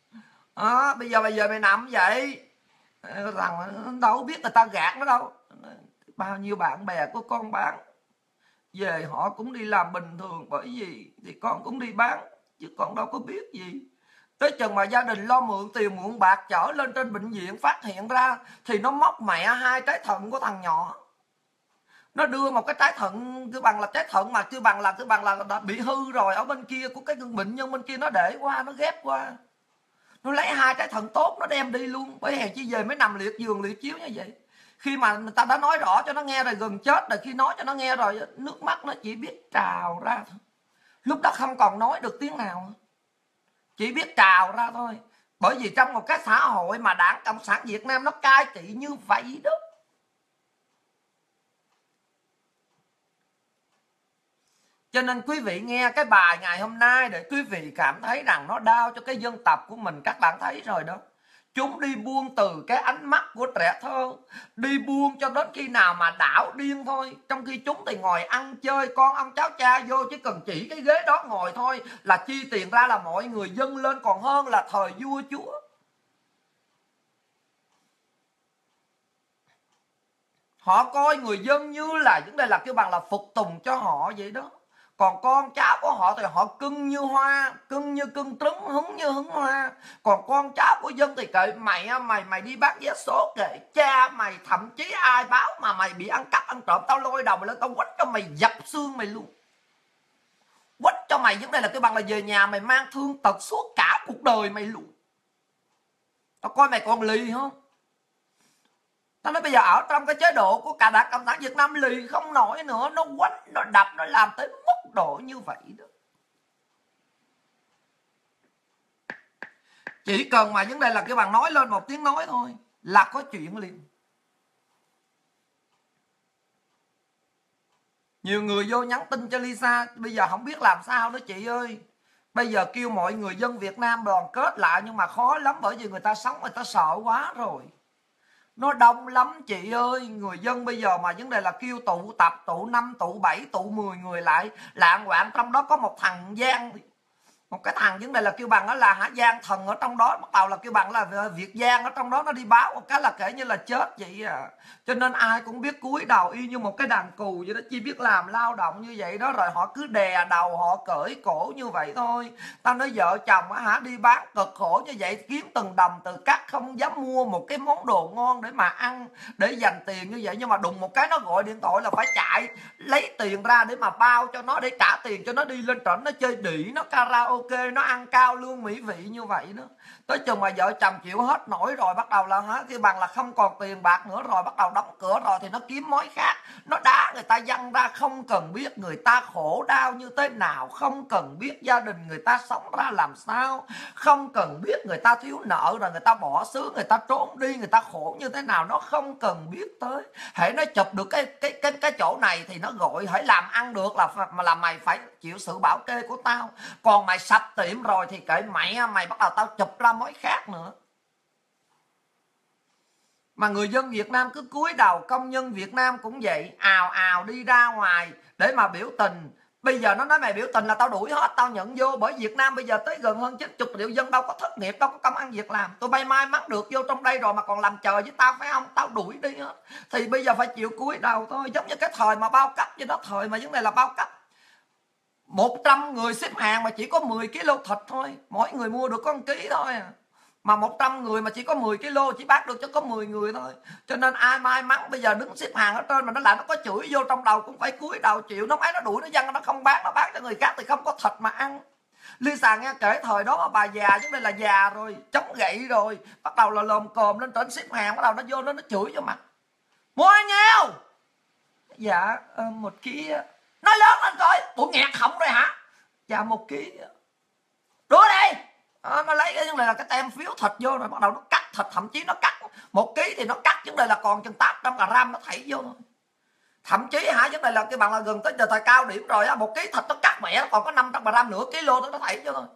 Bây giờ mày nằm vậy. Rằng đâu biết người ta gạt nó đâu. Bao nhiêu bạn bè của con bán về họ cũng đi làm bình thường, bởi vì thì con cũng đi bán chứ con đâu có biết gì. Tới chừng mà gia đình lo mượn tiền mượn bạc chở lên trên bệnh viện, phát hiện ra thì nó móc mẹ 2 trái thận của thằng nhỏ. Nó đưa một cái trái thận cứ bằng là trái thận mà cứ bằng là đã bị hư rồi ở bên kia của cái bệnh nhân bên kia, nó để qua, nó ghép qua. Nó lấy 2 trái thận tốt nó đem đi luôn, bởi hèn chi về mới nằm liệt giường liệt chiếu như vậy. Khi mà người ta đã nói rõ cho nó nghe rồi, gần chết rồi, khi nói cho nó nghe rồi nước mắt nó chỉ biết trào ra thôi. Lúc đó không còn nói được tiếng nào, chỉ biết trào ra thôi. Bởi vì trong một cái xã hội mà Đảng Cộng sản Việt Nam nó cai trị như vậy đó. Cho nên quý vị nghe cái bài ngày hôm nay để quý vị cảm thấy rằng nó đau cho cái dân tộc của mình. Các bạn thấy rồi đó. Chúng đi buông từ cái ánh mắt của trẻ thơ, đi buông cho đến khi nào mà đảo điên thôi. Trong khi chúng thì ngồi ăn chơi, con ông cháu cha vô chỉ cần chỉ cái ghế đó ngồi thôi là chi tiền ra là mọi người dâng lên còn hơn là thời vua chúa. Họ coi người dân như là vấn đề là kêu bằng là phục tùng cho họ vậy đó. Còn con cháu của họ thì họ cưng như hoa, cưng như cưng trứng, hứng như hứng hoa. Còn con cháu của dân thì kệ mày đi bán vé số, kệ cha mày, thậm chí ai báo mà mày bị ăn cắp ăn trộm, tao lôi đầu mày lên, tao quánh cho mày dập xương mày luôn. Quánh cho mày vấn đề là cái bằng là về nhà mày mang thương tật suốt cả cuộc đời mày luôn. Tao coi mày còn lì không? Tao nói bây giờ ở trong cái chế độ của cả Đảng Cộng sản Việt Nam lì không nổi nữa. Nó quánh, nó đập, nó làm tới mức độ như vậy đó. Chỉ cần mà vấn đề là cái bằng nói lên một tiếng nói thôi là có chuyện liền. Nhiều người vô nhắn tin cho Lisa, bây giờ không biết làm sao đó chị ơi. Bây giờ kêu mọi người dân Việt Nam đoàn kết lại nhưng mà khó lắm, bởi vì người ta sống người ta sợ quá rồi. Nó đông lắm chị ơi. Người dân bây giờ mà vấn đề là kêu tụ tập, tụ 5, tụ 7, tụ 10 người lại lạng quạng. Trong đó có một thằng Giang, một cái thằng vấn đề là kêu bằng đó là Giang thần ở trong đó. Bắt đầu là kêu bằng là Việt Giang ở trong đó, nó đi báo một cái là kể như là chết vậy à. Cho nên ai cũng biết cúi đầu y như một cái đàn cù vậy đó. Chỉ biết làm lao động như vậy đó. Rồi họ cứ đè đầu, họ cởi cổ như vậy thôi. Tao nói vợ chồng đi bán cực khổ như vậy, kiếm từng đồng từ cắt, không dám mua một cái món đồ ngon để mà ăn, để dành tiền như vậy. Nhưng mà đùng một cái nó gọi điện thoại là phải chạy lấy tiền ra để mà bao cho nó, để trả tiền cho nó đi lên trển nó chơi đĩ, nó karaoke, nó ăn cao lương mỹ vị như vậy đó. Tới chừng mà vợ chồng chịu hết nổi rồi, bắt đầu là cái bằng là không còn tiền bạc nữa rồi, bắt đầu đóng cửa rồi thì nó kiếm mối khác, nó đá người ta văng ra. Không cần biết người ta khổ đau như thế nào, không cần biết gia đình người ta sống ra làm sao, không cần biết người ta thiếu nợ rồi người ta bỏ xứ, người ta trốn đi, người ta khổ như thế nào, nó không cần biết tới. Hễ nó chụp được cái chỗ này thì nó gọi, hãy làm ăn được là mày phải chịu sự bảo kê của tao. Còn mày sập tiệm rồi thì kệ mẹ mày, bắt đầu tao chụp ra mối khác nữa. Mà người dân Việt Nam cứ cúi đầu, công nhân Việt Nam cũng vậy, ào ào đi ra ngoài để mà biểu tình. Bây giờ nó nói mày biểu tình là tao đuổi hết, tao nhận vô. Bởi Việt Nam bây giờ tới gần hơn 90 triệu dân, đâu có thất nghiệp, đâu có công ăn việc làm. Tôi bay may mắn được vô trong đây rồi mà còn làm chờ với tao phải không? Tao đuổi đi hết. Thì bây giờ phải chịu cúi đầu thôi. Giống như cái thời mà bao cấp vậy đó. Thời mà vấn đề là bao cấp, 100 người xếp hàng mà chỉ có 10 kg thịt thôi, mỗi người mua được có 1 kg thôi à. Mà 100 người mà chỉ có 10 kg, chỉ bán được cho có 10 người thôi. Cho nên ai may mắn bây giờ đứng xếp hàng ở trên mà nó lại nó có chửi vô trong đầu cũng phải cúi đầu chịu. Nó mấy nó đuổi nó văng, nó không bán, nó bán cho người khác thì không có thịt mà ăn. Lisa nghe kể thời đó mà bà già, chứ đây là già rồi, chống gậy rồi, bắt đầu là lồm cồm lên trên xếp hàng, bắt đầu nó vô nó chửi vô mặt. Mua nhiêu? Dạ 1 kg. Nói lớn lên coi, bộ nghẹt họng rồi hả? Dạ 1 kg. Đưa đây. Nó lấy cái vấn đề là cái tem phiếu thịt vô rồi bắt đầu nó cắt thịt, thậm chí nó cắt 1 kg thì nó cắt vấn đề là còn chừng 800 gram nó thảy vô thôi. Thậm chí vấn đề là cái bằng là gần tới giờ thời cao điểm rồi 1 kg thịt nó cắt mẹ nó còn có 500 gram, nửa kg nó thảy vô thôi.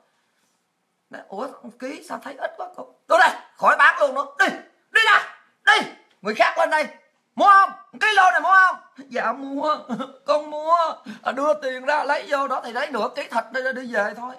Ủa 1 kg sao thấy ít quá cô? Đưa đây, khỏi bán luôn nữa. Đi nè, đi. Người khác lên đây. Mua không? 1 kg này mua không? Dạ mua, con mua. Đưa tiền ra lấy vô đó thì lấy nửa kg thịt đi về thôi.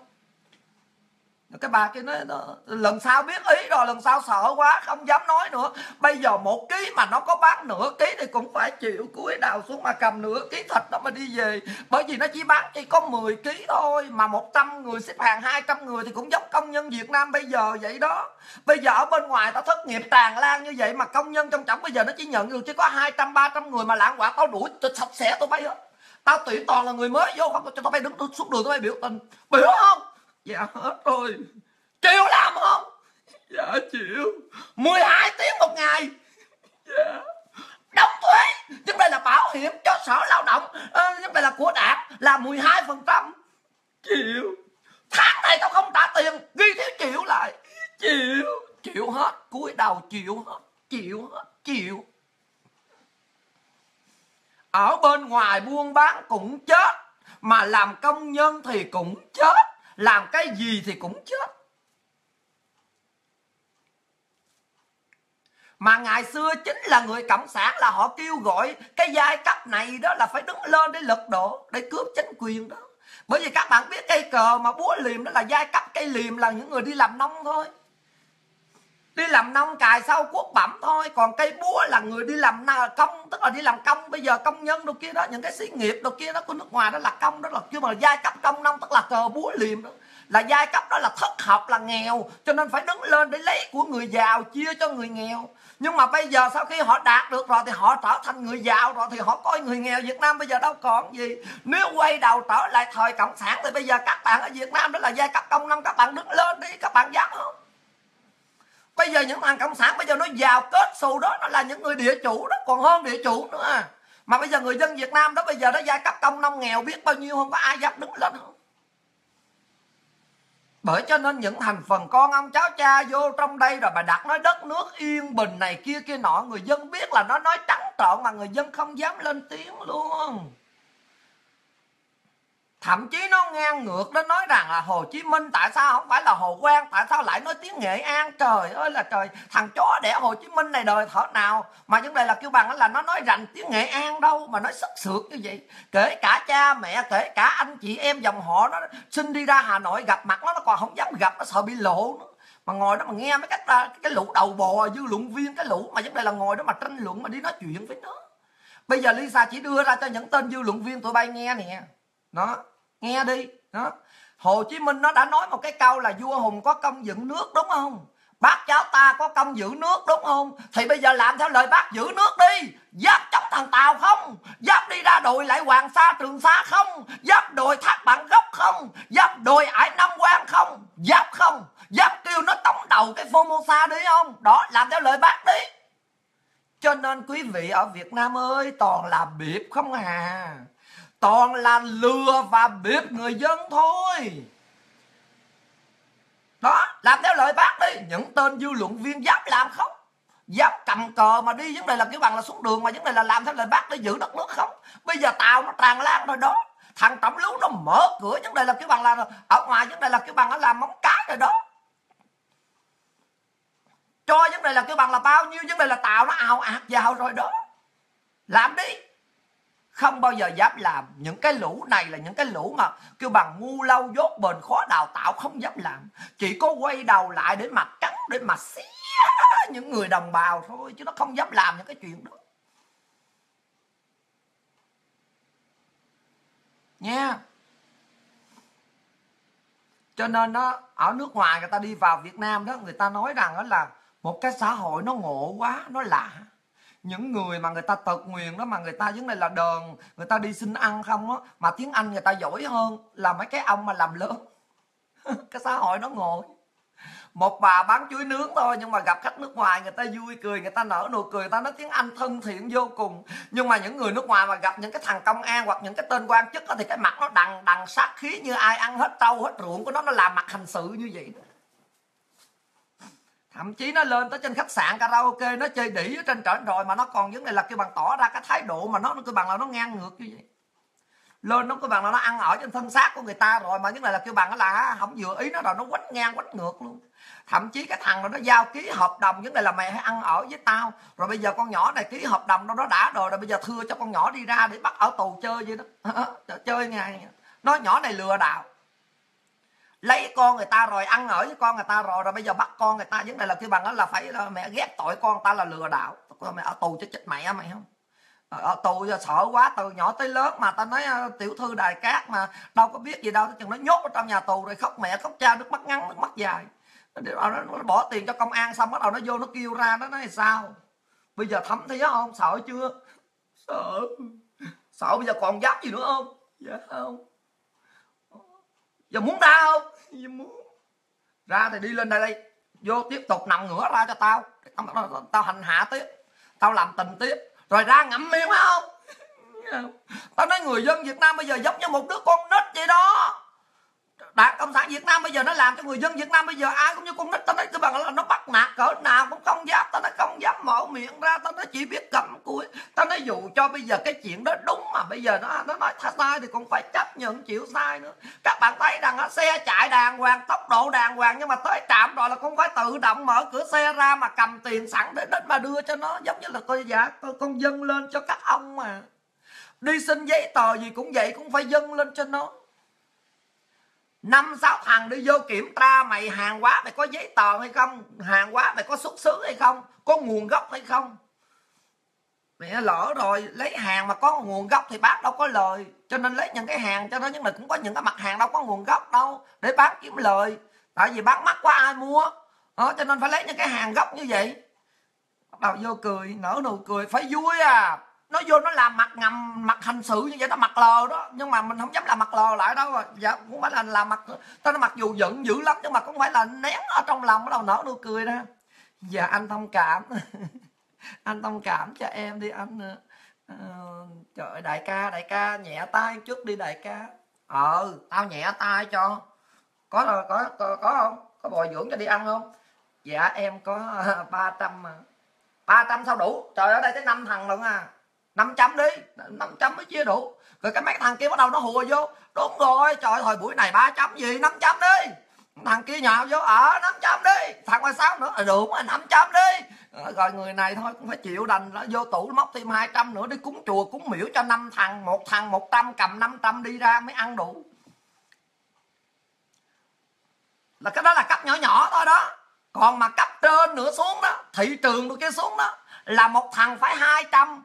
Cái bà kia nói lần sau biết ý rồi, lần sau sợ quá không dám nói nữa. Bây giờ 1 kg mà nó có bán nửa kg thì cũng phải chịu cúi đầu xuống mà cầm nửa kg thịt đó mà đi về. Bởi vì nó chỉ bán chỉ có 10 kg thôi, mà 100 người xếp hàng, 200 người thì cũng giống công nhân Việt Nam bây giờ vậy đó. Bây giờ ở bên ngoài tao thất nghiệp tràn lan như vậy mà công nhân trong trọng bây giờ nó chỉ nhận được chỉ có 200-300 người mà lạng quạng tao đuổi sạch sẽ tụi bay hết. Tao tuyển toàn là người mới vô, không cho tụi bay đứng xuống đường tụi bay biểu tình. Biểu không? Dạ hết rồi. Chịu làm không? Dạ chịu. 12 tiếng một ngày. Dạ. Đóng thuế, chứ đây là bảo hiểm cho Sở Lao động, chứ đây là của Đảng là 12%. Chịu. Tháng này tao không trả tiền, ghi thiếu chịu lại. chịu hết, cúi đầu chịu hết, chịu. Ở bên ngoài buôn bán cũng chết, mà làm công nhân thì cũng chết, làm cái gì thì cũng chết. Mà ngày xưa chính là người cộng sản là họ kêu gọi cái giai cấp này đó là phải đứng lên để lật đổ, để cướp chính quyền đó. Bởi vì các bạn biết cây cờ mà búa liềm đó là giai cấp, cây liềm là những người đi làm nông thôi. Đi làm nông cài sau cuốc bẩm thôi. Còn cây búa là người đi làm công, tức là đi làm công. Bây giờ công nhân đâu kia đó, những cái xí nghiệp đâu kia đó của nước ngoài đó là công đó, là chứ mà giai cấp công nông tức là cờ búa liềm đó. Là giai cấp đó là thất học, là nghèo, cho nên phải đứng lên để lấy của người giàu chia cho người nghèo. Nhưng mà bây giờ sau khi họ đạt được rồi thì họ trở thành người giàu rồi, thì họ coi người nghèo Việt Nam bây giờ đâu còn gì. Nếu quay đầu trở lại thời cộng sản thì bây giờ các bạn ở Việt Nam đó là giai cấp công nông, các bạn đứng lên đi, các bạn dám không? Bây giờ những thằng cộng sản bây giờ nó giàu kết xù đó, nó là những người địa chủ đó, còn hơn địa chủ nữa. Mà bây giờ người dân Việt Nam đó bây giờ đó giai cấp công nông nghèo biết bao nhiêu, không có ai dám đứng lên không? Bởi cho nên những thành phần con ông cháu cha vô trong đây rồi bà đặt nói đất nước yên bình này kia kia nọ, người dân biết là nó nói trắng trợn mà người dân không dám lên tiếng luôn. Thậm chí nó ngang ngược, nó nói rằng là Hồ Chí Minh tại sao không phải là Hồ Quang, tại sao lại nói tiếng Nghệ An. Trời ơi là trời, thằng chó đẻ Hồ Chí Minh này đời thở nào mà vấn đề là kêu bằng là nó nói rành tiếng Nghệ An đâu mà nói sắc sược như vậy. Kể cả cha mẹ, kể cả anh chị em dòng họ nó xin đi ra Hà Nội gặp mặt nó còn không dám gặp, nó sợ bị lộ nữa. Mà ngồi đó mà nghe mấy cái lũ đầu bò dư luận viên, cái lũ mà vấn đề là ngồi đó mà tranh luận mà đi nói chuyện với nó. Bây giờ Lisa chỉ đưa ra cho những tên dư luận viên tụi bay nghe nè. Nó nghe đi đó. Hồ Chí Minh nó đã nói một cái câu là vua Hùng có công dựng nước, đúng không? Bác cháu ta có công giữ nước, đúng không? Thì bây giờ làm theo lời bác giữ nước đi. Dám chống thằng Tàu không? Dám đi ra đòi lại Hoàng Sa Trường Sa không? Dám đòi Thác Bản Gốc không? Dám đòi Ải Nam Quan không? Dám không? Dám kêu nó tống đầu cái Formosa đi không? Đó, làm theo lời bác đi. Cho nên quý vị ở Việt Nam ơi, toàn là biệp không à, toàn là lừa và biệp người dân thôi. Đó, làm theo lời bác đi. Những tên dư luận viên dám làm không? Dám cầm cờ mà đi vấn đề là cái bằng là xuống đường, mà vấn đề là làm theo lời bác để giữ đất nước không? Bây giờ Tàu nó tràn lan rồi đó. Thằng Trọng Lưu nó mở cửa vấn đề là cái bằng là ở ngoài vấn đề là cái bằng nó làm móng cái rồi đó. Cho vấn đề là cái bằng là bao nhiêu vấn đề là Tàu nó ào ạt vào rồi đó. Làm đi. Không bao giờ dám làm. Những cái lũ này là những cái lũ mà kêu bằng ngu lâu dốt bền khó đào tạo, không dám làm. Chỉ có quay đầu lại để mà cắn, để mà xé những người đồng bào thôi, chứ nó không dám làm những cái chuyện đó nha. Cho nên đó, ở nước ngoài người ta đi vào Việt Nam đó, người ta nói rằng đó là một cái xã hội nó ngộ quá, nó lạ. Những người mà người ta tật nguyền đó, mà người ta vấn đề là đờn, người ta đi xin ăn không á, mà tiếng Anh người ta giỏi hơn là mấy cái ông mà làm lớn. Cái xã hội nó ngồi. Một bà bán chuối nướng thôi, nhưng mà gặp khách nước ngoài người ta vui cười, người ta nở nụ cười, người ta nói tiếng Anh thân thiện vô cùng. Nhưng mà những người nước ngoài mà gặp những cái thằng công an hoặc những cái tên quan chức đó, thì cái mặt nó đằng sát khí như ai ăn hết trâu hết ruộng của nó làm mặt hành sự như vậy đó. Thậm chí nó lên tới trên khách sạn karaoke nó chơi đĩ ở trên trển rồi, mà nó còn vấn đề là kêu bằng tỏ ra cái thái độ mà nó kêu bằng là nó ngang ngược như vậy. Lên nó kêu bằng là nó ăn ở trên thân xác của người ta rồi, mà vấn đề là kêu bằng là không vừa ý nó rồi nó quánh ngang quánh ngược luôn. Thậm chí cái thằng nó giao ký hợp đồng vấn đề là mày hãy ăn ở với tao, rồi bây giờ con nhỏ này ký hợp đồng nó đã rồi bây giờ thưa cho con nhỏ đi ra để bắt ở tù chơi vậy đó. Chơi ngày nói nhỏ này lừa đảo, lấy con người ta rồi ăn ở với con người ta rồi bây giờ bắt con người ta vấn đề là kêu bằng đó là phải là mẹ ghét tội con ta là lừa đảo, mày ở tù cho chết mẹ mày không? Ở tù giờ sợ quá, từ nhỏ tới lớn mà ta nói tiểu thư Đài Cát mà đâu có biết gì đâu, chừng nó nhốt ở trong nhà tù rồi khóc mẹ khóc cha, nước mắt ngắn nước mắt dài. Nó bỏ tiền cho công an xong bắt đầu nó vô nó kêu ra, nó nói sao bây giờ thấm thía không, sợ chưa? Sợ bây giờ còn dám gì nữa không? Dạ không. Giờ muốn ra không? Dạ muốn. Ra thì đi lên đây vô tiếp tục nằm ngửa ra cho tao, tao hành hạ tiếp, tao làm tình tiếp, rồi ra ngậm miệng phải không? Tao nói người dân Việt Nam bây giờ giống như một đứa con nít vậy đó. Đảng Cộng sản Việt Nam bây giờ nó làm cho người dân Việt Nam bây giờ ai cũng như con nít. Tao nói cái bằng là nó bắt nạt cỡ nào cũng không dám. Tao nói không dám mở miệng ra. Tao nói chỉ biết cầm cùi. Tao nói dù cho bây giờ cái chuyện đó đúng mà bây giờ nó nói sai thì cũng phải chấp nhận chịu sai nữa. Các bạn thấy rằng xe chạy đàng hoàng, tốc độ đàng hoàng, nhưng mà tới trạm rồi là không phải tự động mở cửa xe ra mà cầm tiền sẵn để đến mà đưa cho nó. Giống như là con dâng lên cho các ông mà. Đi xin giấy tờ gì cũng vậy, cũng phải dâng lên cho nó. 5-6 thằng đi vô kiểm tra mày hàng hóa mày có giấy tờ hay không, hàng hóa mày có xuất xứ hay không, có nguồn gốc hay không. Mẹ lỡ rồi, lấy hàng mà có nguồn gốc thì bác đâu có lời. Cho nên lấy những cái hàng cho nó, nhưng mà cũng có những cái mặt hàng đâu có nguồn gốc đâu để bán kiếm lời. Tại vì bán mắc quá ai mua đó, cho nên phải lấy những cái hàng gốc như vậy. Bắt đầu vô cười, nở nụ cười, phải vui à. Nó vô nó làm mặt ngầm, mặt hành sự như vậy, nó mặt lờ đó. Nhưng mà mình không dám làm mặt lờ lại đâu. Dạ cũng phải là làm mặt, tao nó mặc dù giận dữ lắm nhưng mà cũng phải là nén ở trong lòng, bắt đầu nở nụ cười ra. Dạ anh thông cảm. Anh thông cảm cho em đi anh. Trời đại ca nhẹ tay chút đi đại ca. Tao nhẹ tay cho. Có không? Có bồi dưỡng cho đi ăn không? Dạ em có 300 mà. 300 sao đủ? Trời, ở đây tới 5 thằng lận à. 500 đi, 500 mới chia đủ. Rồi cái mấy thằng kia bắt đầu nó hùa vô. Đúng rồi, trời, thời buổi này 300 gì, 500 đi. Thằng kia nhào vô, 500 đi. Thằng ngoài sao nữa, đúng rồi 500 đi. Rồi người này thôi cũng phải chịu đành, vô tủ móc thêm 200 nữa đi cúng chùa cúng miễu cho 5 thằng, một thằng 100, cầm 500 đi ra mới ăn đủ. Là cái đó là cấp nhỏ nhỏ thôi đó. Còn mà cấp trên nữa xuống đó, thị trường kia xuống đó, là một thằng phải 200.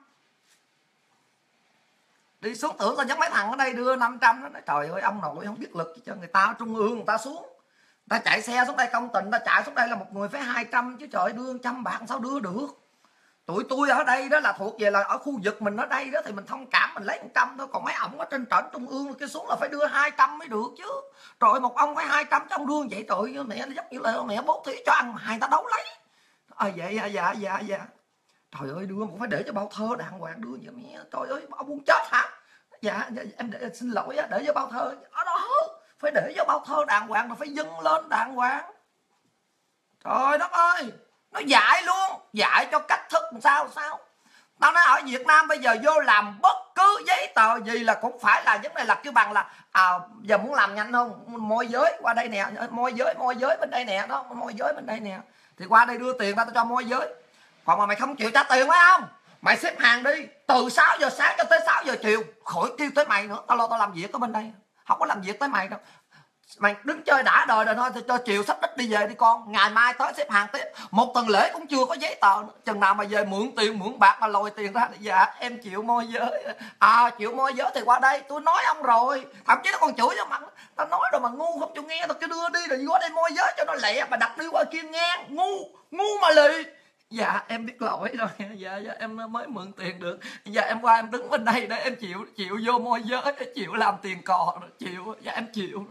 Đi xuống tưởng sao giống mấy thằng ở đây đưa 500 đó. Nói, trời ơi ông nội không biết lực cho người ta ở trung ương người ta xuống. Ta chạy xe xuống đây công tình, ta chạy xuống đây là một người phải 200 chứ trời, đưa 100 bạc sao đưa được. Tụi tôi ở đây đó là thuộc về là ở khu vực mình ở đây đó thì mình thông cảm mình lấy 100 thôi. Còn mấy ông ở trên trển trung ương cái xuống là phải đưa 200 mới được chứ. Trời, một ông phải 200 cho ông đưa vậy. Trời, mẹ nó giống như là mẹ bố thí cho ăn mà người ta đấu lấy. Vậy dạ. Trời ơi đưa cũng phải để cho bao thơ đàng hoàng đưa vậy mẹ. Trời ơi ông muốn chết hả? Dạ em xin lỗi để cho bao thơ ở đó, phải để cho bao thơ đàng hoàng, rồi phải dâng lên đàng hoàng. Trời đất ơi, nó dạy luôn, dạy cho cách thức làm sao. Tao nói ở Việt Nam bây giờ vô làm bất cứ giấy tờ gì là cũng phải là vấn đề là kêu bằng là giờ muốn làm nhanh không, môi giới qua đây nè, môi giới bên đây nè, đó môi giới bên đây nè, thì qua đây đưa tiền tao cho môi giới. Còn mà mày không chịu trả tiền phải không, mày xếp hàng đi từ 6 giờ sáng cho tới 6 giờ chiều, khỏi kêu tới mày nữa, tao lo tao làm việc ở bên đây, không có làm việc tới mày đâu. Mày đứng chơi đã đời rồi thôi thì cho chiều sắp đích đi về đi con, ngày mai tới xếp hàng tiếp. Một tuần lễ cũng chưa có giấy tờ nữa. Chừng nào mà về mượn tiền mượn bạc mà lòi tiền ra. Dạ em chịu môi giới. Chịu môi giới thì qua đây, tôi nói ông rồi. Thậm chí nó còn chửi cho mặt. Tao nói rồi mà ngu không chịu nghe, tao cứ đưa đi rồi qua đây môi giới cho nó lẹ, mà đặt đi qua kia ngang. Ngu mà lì. Dạ em biết lỗi rồi. Dạ em mới mượn tiền được. Dạ em qua em đứng bên đây để em chịu vô môi giới, chịu làm tiền cò, chịu. Dạ em chịu.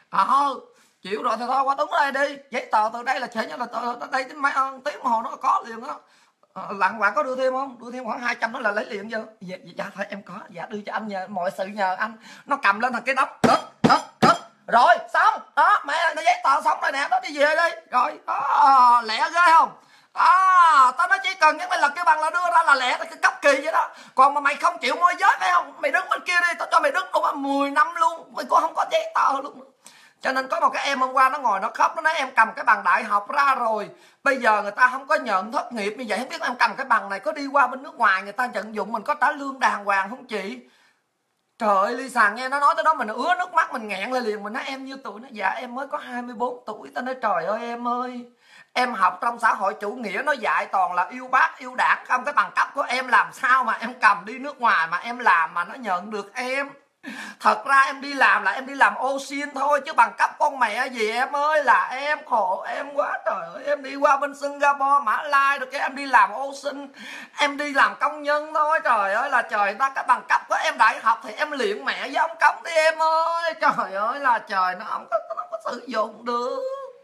Chịu rồi thì thôi qua đứng đây đi, giấy tờ từ đây là chạy là đây đến mấy tiếng đồng hồ nó có liền đó. Lặng quạng có đưa thêm không? Đưa thêm khoảng 200 đó là lấy liền chưa? Dạ thôi em có, dạ đưa cho anh, nhờ mọi sự nhờ anh. Nó cầm lên thằng cái đốc rồi xong đó, mẹ nó giấy tờ xong rồi nè, nó đi về đi rồi đó, lẹ ghê không? Tao nói chỉ cần những là cái bằng là đưa ra là lẹ, cái cấp kỳ vậy đó. Còn mà mày không chịu môi giới phải không, mày đứng bên kia đi, tao cho mày đứng đâu 10 năm luôn, mày cũng không có giấy tờ luôn. Cho nên có một cái em hôm qua nó ngồi nó khóc, nó nói em cầm cái bằng đại học ra rồi, bây giờ người ta không có nhận thất nghiệp như vậy, không biết em cầm cái bằng này có đi qua bên nước ngoài người ta tận dụng mình có trả lương đàng hoàng không chị? Trời ơi Lisa nghe nó nói tới đó mình ứa nước mắt, mình nghẹn lên liền. Mình nói em nhiêu tuổi? Nó dạ em mới có 24 tuổi. Tao nói trời ơi em ơi, em học trong xã hội chủ nghĩa nó dạy toàn là yêu bác yêu đảng không, cái bằng cấp của em làm sao mà em cầm đi nước ngoài mà em làm mà nó nhận được em? Thật ra em đi làm là em đi làm ô xin thôi, chứ bằng cấp con mẹ gì em ơi, là em khổ em quá. Trời ơi em đi qua bên Singapore, Mã Lai được cái em đi làm ô xin, em đi làm công nhân thôi. Trời ơi là trời, ta cái bằng cấp của em đại học thì em luyện mẹ với ông cống đi em ơi. Trời ơi là trời, nó không có sử dụng được.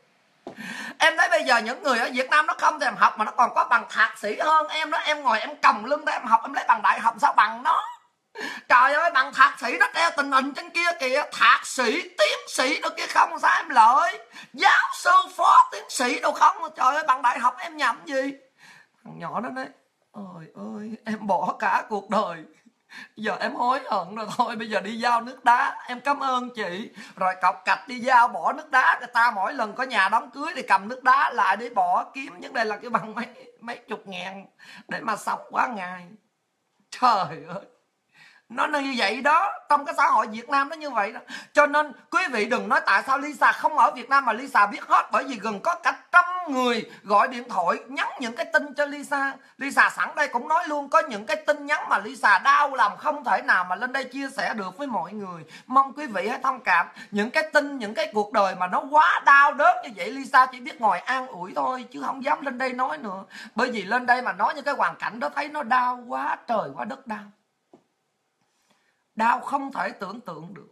Em thấy bây giờ những người ở Việt Nam nó không thèm học mà nó còn có bằng thạc sĩ hơn em đó. Em ngồi em còng lưng đó em học, em lấy bằng đại học sao bằng nó? Trời Trời ơi, bằng thạc sĩ nó treo tình hình trên kia kìa. Thạc sĩ, tiến sĩ đâu kia không sao em lợi. Giáo sư, phó tiến sĩ đâu không. Trời ơi, bằng đại học em nhầm gì. Thằng nhỏ đó nói, ôi ơi, em bỏ cả cuộc đời, giờ em hối hận rồi, thôi bây giờ đi giao nước đá, em cảm ơn chị. Rồi cọc cạch đi giao bỏ nước đá. Người ta mỗi lần có nhà đám cưới thì cầm nước đá lại để bỏ, kiếm những đây là cái bằng mấy chục ngàn để mà sống qua ngày. Trời ơi, nó như vậy đó, trong cái xã hội Việt Nam nó như vậy đó. Cho nên quý vị đừng nói tại sao Lisa không ở Việt Nam mà Lisa biết hết, bởi vì gần có cả 100 người gọi điện thoại nhắn những cái tin cho Lisa. Lisa sẵn đây cũng nói luôn, có những cái tin nhắn mà Lisa đau lòng không thể nào mà lên đây chia sẻ được với mọi người. Mong quý vị hãy thông cảm. Những cái tin, những cái cuộc đời mà nó quá đau đớn như vậy, Lisa chỉ biết ngồi an ủi thôi, chứ không dám lên đây nói nữa. Bởi vì lên đây mà nói những cái hoàn cảnh đó thấy nó đau quá trời quá đất đau. Đau không thể tưởng tượng được.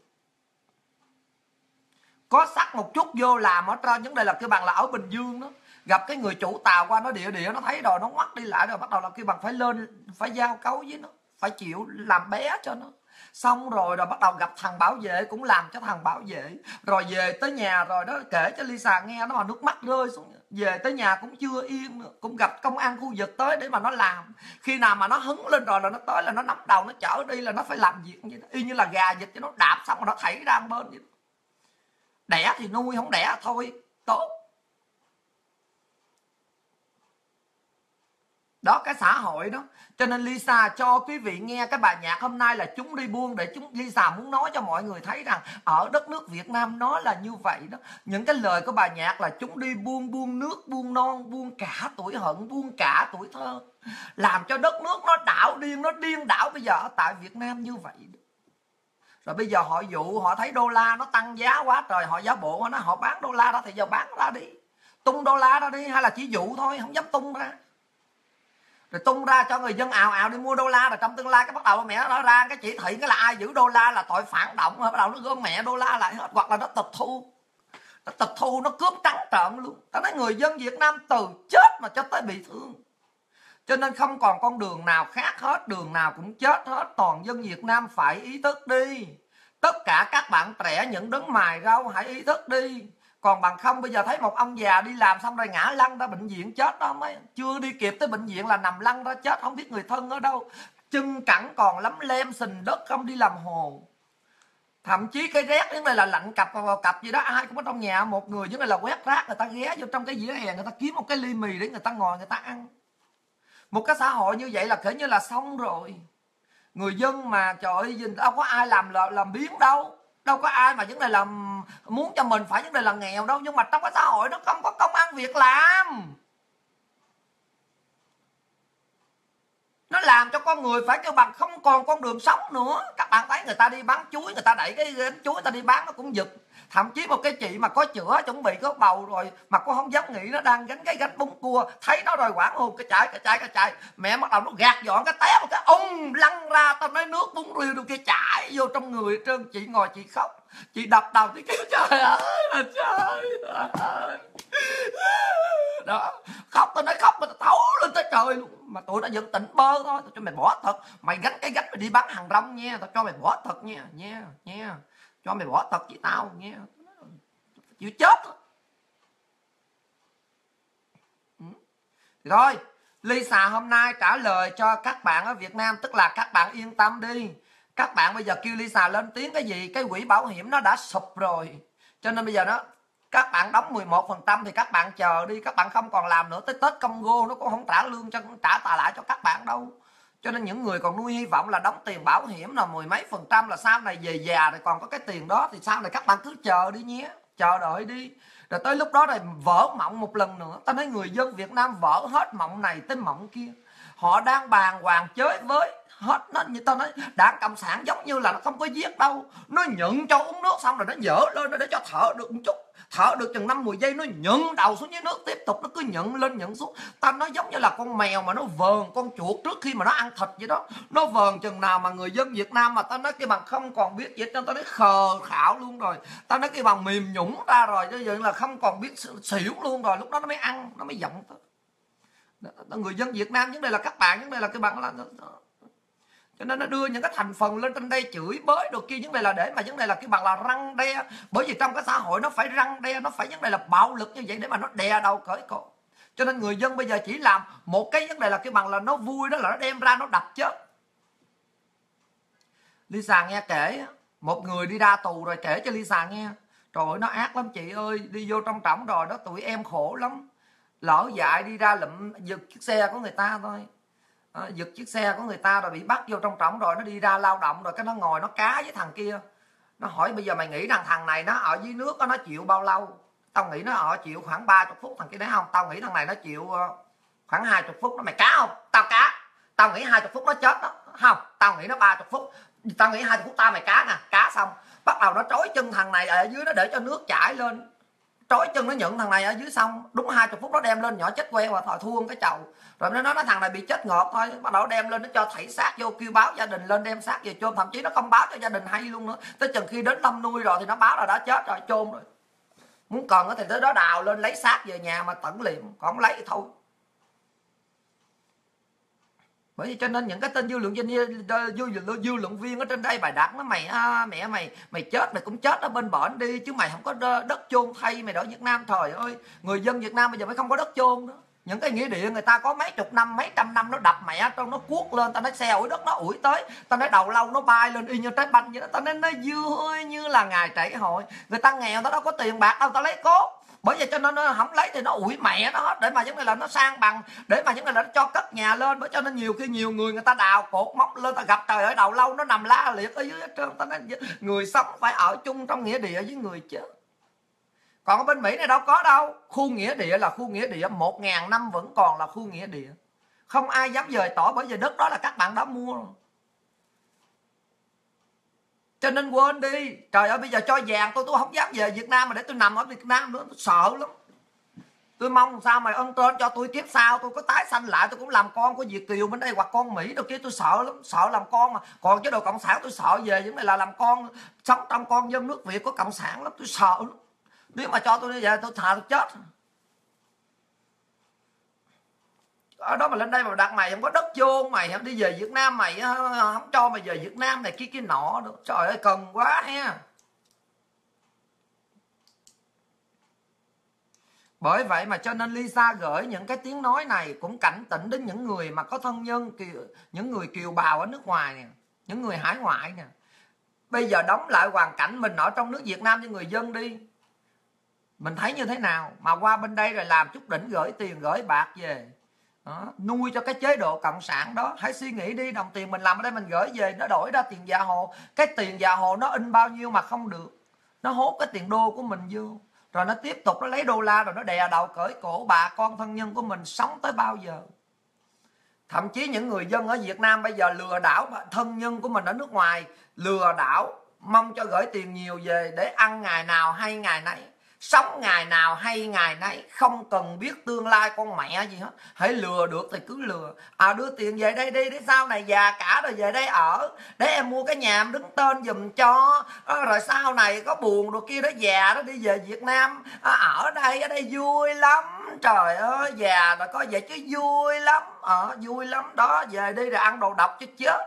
Có sắc một chút vô làm ở trên, vấn đề là cái bằng là ở Bình Dương đó, gặp cái người chủ tàu qua nó địa nó thấy rồi nó ngoắt đi lại rồi, bắt đầu là cái bằng phải lên, phải giao cấu với nó, phải chịu làm bé cho nó. Xong rồi bắt đầu gặp thằng bảo vệ cũng làm cho thằng bảo vệ. Rồi về tới nhà rồi đó kể cho Lisa nghe, nó mà nước mắt rơi xuống. Về tới nhà cũng chưa yên nữa, cũng gặp công an khu vực tới để mà nó làm. Khi nào mà nó hứng lên rồi là nó tới là nó nắm đầu nó chở đi, là nó phải làm việc như đó. Y như là gà vịt cho nó đạp xong rồi nó thảy ra một bên vậy. Đẻ thì nuôi, không đẻ thôi tốt. Đó, cái xã hội đó. Cho nên Lisa cho quý vị nghe cái bài nhạc hôm nay là Chúng Đi Buông, để Lisa muốn nói cho mọi người thấy rằng ở đất nước Việt Nam nó là như vậy đó. Những cái lời của bài nhạc là chúng đi buông, buông nước, buông non, buông cả tuổi hận, buông cả tuổi thơ, làm cho đất nước nó đảo điên, nó điên đảo bây giờ ở tại Việt Nam như vậy. Rồi bây giờ họ dụ, họ thấy đô la nó tăng giá quá trời, họ giả bộ họ bán đô la ra thì giờ bán ra đi, tung đô la ra đi, hay là chỉ dụ thôi không dám tung ra. Rồi tung ra cho người dân ào ào đi mua đô la, rồi trong tương lai cái bắt đầu mẹ nó ra cái chỉ thị cái là ai giữ đô la là tội phản động, rồi bắt đầu nó gom mẹ đô la lại hết, hoặc là nó tịch thu. Nó tịch thu, nó cướp trắng trợn luôn. Ta nói người dân Việt Nam từ chết mà cho tới bị thương. Cho nên không còn con đường nào khác hết, đường nào cũng chết hết. Toàn dân Việt Nam phải ý thức đi. Tất cả các bạn trẻ, những đấng mài rau hãy ý thức đi. Còn bằng không bây giờ thấy một ông già đi làm xong rồi ngã lăn ra bệnh viện chết đó, mấy chưa đi kịp tới bệnh viện là nằm lăn ra chết, không biết người thân ở đâu, chân cẳng còn lấm lem sình đất, không đi làm hồ. Thậm chí cái rét những này là lạnh cặp vào cặp gì đó, ai cũng có trong nhà một người những này là quét rác, người ta ghé vô trong cái vỉa hè, người ta kiếm một cái ly mì để người ta ngồi người ta ăn. Một cái xã hội như vậy là kể như là xong rồi. Người dân mà trời ơi, đâu có ai làm biếng đâu, đâu có ai mà vấn đề là muốn cho mình phải vấn đề là nghèo đâu, nhưng mà trong cái xã hội nó không có công ăn việc làm, nó làm cho con người phải kêu bằng không còn con đường sống nữa. Các bạn thấy người ta đi bán chuối, người ta đẩy cái gánh chuối người ta đi bán nó cũng giật. Thậm chí một cái chị mà có chữa chuẩn bị có bầu rồi mà cô không dám nghĩ nó đang gánh cái gánh bún cua, thấy nó rồi quảng hồn cái chạy, mẹ bắt đầu nó gạt dọn cái té một cái lăn ra. Tao nói nước bún riêu đâu kia chảy vô trong người hết trơn. Chị ngồi chị khóc, chị đập đầu chị kêu trời ơi là trời ơi. Đó, khóc, tao nói khóc mà tao thấu lên tới trời luôn. Mà tụi nó vẫn tỉnh bơ thôi. Tao cho mày bỏ thật, mày gánh cái gánh mày đi bán hàng rong nha, tao cho mày bỏ thật nha, cho mày bỏ thật với tao nghe, chịu chết. Thì thôi, Lisa hôm nay trả lời cho các bạn ở Việt Nam, tức là các bạn yên tâm đi. Các bạn bây giờ kêu Lisa lên tiếng cái gì, cái quỹ bảo hiểm nó đã sụp rồi. Cho nên bây giờ đó, các bạn đóng 11% thì các bạn chờ đi, các bạn không còn làm nữa, tới Tết Congo nó cũng không trả lương cho, trả lại cho các bạn đâu. Cho nên những người còn nuôi hy vọng là đóng tiền bảo hiểm là 10 mấy % là sau này về già rồi còn có cái tiền đó, thì sau này các bạn cứ chờ đi nhé, chờ đợi đi. Rồi tới lúc đó rồi vỡ mộng một lần nữa. Ta nói người dân Việt Nam vỡ hết mộng này tới mộng kia. Họ đang bàng hoàng chơi với hết. Nó như tao nói, Đảng Cộng sản giống như là nó không có giết đâu, nó nhận cho uống nước xong rồi nó dở lên nó để cho thở được một chút, thở được chừng 5-10 giây nó nhận đầu xuống dưới nước, tiếp tục nó cứ nhận lên nhận xuống. Tao nói giống như là con mèo mà nó vờn con chuột trước khi mà nó ăn thịt vậy đó. Nó vờn chừng nào mà người dân Việt Nam mà tao nói cái bằng không còn biết gì, tao nói khờ khảo luôn rồi. Tao nói cái bằng mềm nhũng ra rồi, bây giờ là không còn biết xỉu luôn rồi, lúc đó nó mới ăn, nó mới giọng. Người dân Việt Nam vấn đề là các bạn, vấn đề là cái bằng là Cho nên nó đưa những cái thành phần lên trên đây chửi bới đồ kia, vấn đề là để mà vấn đề là cái bằng là răng đe. Bởi vì trong cái xã hội nó phải răng đe, nó phải vấn đề là bạo lực như vậy để mà nó đè đầu cởi cổ. Cho nên người dân bây giờ chỉ làm một cái vấn đề là cái bằng là nó vui, đó là nó đem ra nó đập chết. Lisa nghe kể một người đi ra tù rồi kể cho Lisa nghe, trời ơi nó ác lắm chị ơi, đi vô trong trỏng rồi đó tụi em khổ lắm, lỡ dại đi ra lụm giật chiếc xe của người ta thôi, giật chiếc xe của người ta rồi bị bắt vô trong trỏng rồi, nó đi ra lao động rồi cái nó ngồi nó cá với thằng kia. Nó hỏi bây giờ mày nghĩ rằng thằng này nó ở dưới nước đó, nó chịu bao lâu? Tao nghĩ nó ở chịu khoảng 30 phút. Thằng kia nói không, tao nghĩ thằng này nó chịu khoảng 20 phút. Nó mày cá không? Tao cá. Tao nghĩ 20 phút nó chết đó. Không, tao nghĩ nó 30 phút. Tao nghĩ 20 phút tao mày cá nè. Cá xong bắt đầu nó trói chân thằng này ở dưới, nó để cho nước chảy lên, trói chân nó nhận thằng này ở dưới, xong đúng 20 phút nó đem lên nhỏ chết queo và thòi thua cái chầu. Rồi nó nói thằng này bị chết ngợp thôi, bắt đầu đem lên nó cho thảy xác vô, kêu báo gia đình lên đem xác về chôn. Thậm chí nó không báo cho gia đình hay luôn nữa, tới chừng khi đến thăm nuôi rồi thì nó báo là đã chết rồi, chôn rồi. Muốn cần thì tới đó đào lên lấy xác về nhà mà tẩn liệm, còn không lấy thì thôi. Bởi vì cho nên những cái tên dư luận viên ở trên đây bài đặt nó mày mẹ mày chết mày cũng chết ở bên bển đi, chứ mày không có đất chôn thay mày ở Việt Nam. Trời ơi, người dân Việt Nam bây giờ mới không có đất chôn đó. Những cái nghĩa địa người ta có mấy chục năm mấy trăm năm nó đập mẹ trong nó cuốc lên, ta nói xe ủi đất nó ủi tới, ta nói đầu lâu nó bay lên y như trái banh vậy đó. Ta nói nó vui như là ngày trễ hội. Người ta nghèo ta đâu có tiền bạc đâu, ta lấy cốt. Bởi vậy cho nên nó không lấy thì nó ủi mẹ nó hết, để mà giống như là nó sang bằng, để mà giống như là nó cho cất nhà lên. Bởi cho nên nhiều khi nhiều người ta đào cột móc lên, ta gặp trời ơi đầu lâu nó nằm la liệt ở dưới hết trơn. Ta nói người sống phải ở chung trong nghĩa địa với người chết. Còn ở bên Mỹ này đâu có đâu. Khu nghĩa địa là khu nghĩa địa, 1000 năm vẫn còn là khu nghĩa địa, không ai dám dời tỏ, bởi vì đất đó là các bạn đã mua rồi. Cho nên quên đi. Trời ơi bây giờ cho vàng tôi không dám về Việt Nam mà để tôi nằm ở Việt Nam nữa, tôi sợ lắm. Tôi mong sao mày ân trên cho tôi kiếp sau tôi có tái sanh lại, tôi cũng làm con của Việt kiều bên đây hoặc con Mỹ đâu kia. Tôi sợ lắm, sợ làm con mà. Còn chế độ cộng sản tôi sợ về những này là làm con, sống trong con dân nước Việt có cộng sản lắm, tôi sợ lắm. Nếu mà cho tôi đi về tôi thà tôi chết. Ở đó mà lên đây mà đặt mày không có đất chôn, mày đi về Việt Nam mày không cho mày về Việt Nam này kia nọ được. Trời ơi cần quá ha. Bởi vậy mà cho nên Lisa gửi những cái tiếng nói này cũng cảnh tỉnh đến những người mà có thân nhân, những người kiều bào ở nước ngoài nè, những người hải ngoại nè. Bây giờ đóng lại hoàn cảnh mình ở trong nước Việt Nam cho người dân đi. Mình thấy như thế nào mà qua bên đây rồi làm chút đỉnh gửi tiền gửi bạc về đó, nuôi cho cái chế độ cộng sản đó. Hãy suy nghĩ đi, đồng tiền mình làm ở đây mình gửi về nó đổi ra tiền dạ hồ. Cái tiền dạ hồ nó in bao nhiêu mà không được, nó hốt cái tiền đô của mình vô, rồi nó tiếp tục nó lấy đô la rồi nó đè đầu cởi cổ bà con thân nhân của mình sống tới bao giờ. Thậm chí những người dân ở Việt Nam bây giờ lừa đảo thân nhân của mình ở nước ngoài, lừa đảo mong cho gửi tiền nhiều về để ăn ngày nào hay ngày nấy, sống ngày nào hay ngày nấy, không cần biết tương lai con mẹ gì hết. Hãy lừa được thì cứ lừa. Đưa tiền về đây đi, để sau này già cả rồi về đây ở, để em mua cái nhà em đứng tên giùm cho, rồi sau này có buồn rồi kia đó già đó đi về Việt Nam ở đây vui lắm. Trời ơi già rồi có vậy chứ vui lắm, vui lắm đó. Về đi rồi ăn đồ độc chứ chết.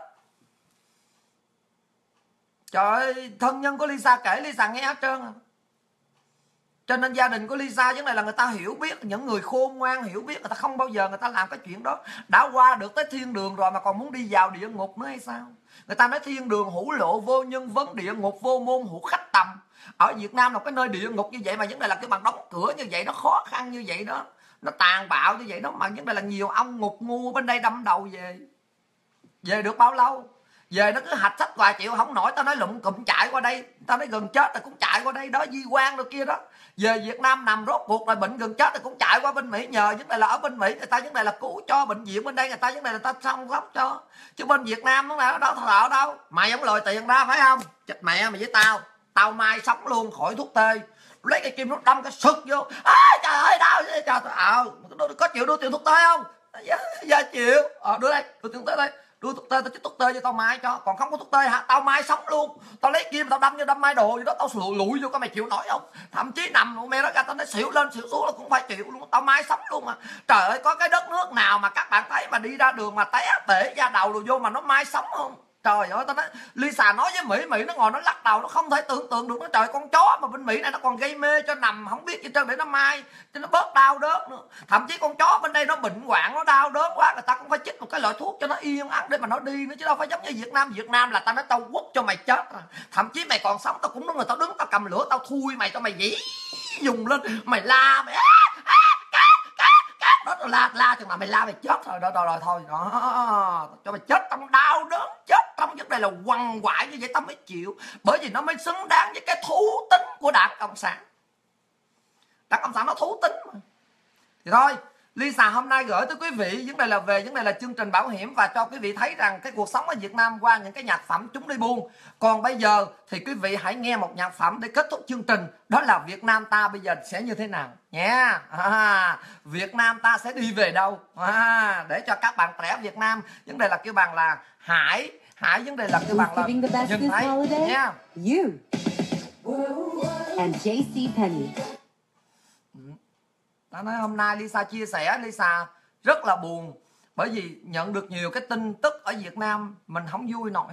Trời ơi thân nhân của Lisa kể Lisa nghe hết trơn. Cho nên gia đình của Lisa vấn này là người ta hiểu biết, những người khôn ngoan hiểu biết, người ta không bao giờ người ta làm cái chuyện đó. Đã qua được tới thiên đường rồi mà còn muốn đi vào địa ngục nữa hay sao? Người ta nói thiên đường hữu lộ vô nhân vấn, địa ngục vô môn hữu khách tầm. Ở Việt Nam là cái nơi địa ngục như vậy mà vấn đề là cái bằng đóng cửa như vậy, nó khó khăn như vậy đó, nó tàn bạo như vậy đó, mà vấn đề là nhiều ông ngục ngu bên đây đâm đầu về. Về được bao lâu? Về nó cứ hạch sách vài triệu không nổi, tao nói lụm cụm chạy qua đây, tao nói gần chết rồi cũng chạy qua đây đó, di quan được kia đó. Về Việt Nam nằm rốt cuộc rồi bệnh gần chết rồi cũng chạy qua bên Mỹ, nhờ vấn đề là ở bên Mỹ người ta vấn đề là cứu cho bệnh viện, bên đây người ta vấn đề là ta chăm sóc cho, chứ bên Việt Nam nó đâu thợ đâu. Mày không lòi tiền ra phải không? Chết mẹ mày với tao mai sống luôn khỏi thuốc tê, lấy cái kim nó đâm cái sực vô. Trời ơi đau trời, có chịu đưa tiền thuốc tê không? Dạ chịu. Đưa đây, đưa tiền thuốc tê đây, đưa thuốc tê, tao chích thuốc tê cho tao mai cho. Còn không có thuốc tê hả, tao mai sống luôn. Tao lấy kim tao đâm như đâm mai đồ gì đó, tao lụi vô, cái mày chịu nổi không? Thậm chí nằm mẹ đó ra tao nói xỉu lên xỉu xuống là cũng phải chịu luôn. Tao mai sống luôn mà. Trời ơi có cái đất nước nào mà các bạn thấy mà đi ra đường mà té bể da đầu rồi vô mà nó mai sống không? Trời ơi, tao nói Lisa nói với Mỹ nó ngồi nó lắc đầu, nó không thể tưởng tượng được. Nó trời, con chó mà bên Mỹ này nó còn gây mê cho nằm không biết gì trơn để nó mai cho nó bớt đau đớn nữa. Thậm chí con chó bên đây nó bệnh hoạn, nó đau đớn quá, người ta cũng phải chích một cái loại thuốc cho nó yên ắng để mà nó đi nữa, chứ đâu phải giống như Việt Nam. Việt Nam là tao nói tao quất cho mày chết rồi. Thậm chí mày còn sống tao cũng nói người tao đứng tao cầm lửa tao thui mày cho mày dĩ dùng lên, mày la mày đó, la chừng nào mày la mày chết rồi. Rồi thôi đó, cho mày chết trong đau đớn, chết trong vấn đề là quằn quại như vậy tao mới chịu. Bởi vì nó mới xứng đáng với cái thú tính của Đảng Cộng sản. Đảng Cộng sản nó thú tính mà. Thì thôi, Lisa hôm nay gửi tới quý vị vấn đề là về vấn đề là chương trình bảo hiểm, và cho quý vị thấy rằng cái cuộc sống ở Việt Nam qua những cái nhạc phẩm chúng đi buông. Còn bây giờ thì quý vị hãy nghe một nhạc phẩm để kết thúc chương trình, đó là Việt Nam ta bây giờ sẽ như thế nào nha. Việt Nam ta sẽ đi về đâu, để cho các bạn trẻ Việt Nam vấn đề là kêu bằng là Hải vấn đề là kêu bằng là nhìn thấy nha. You and JCPenney. Tao nói hôm nay Lisa chia sẻ, Lisa rất là buồn bởi vì nhận được nhiều cái tin tức ở Việt Nam mình không vui nổi.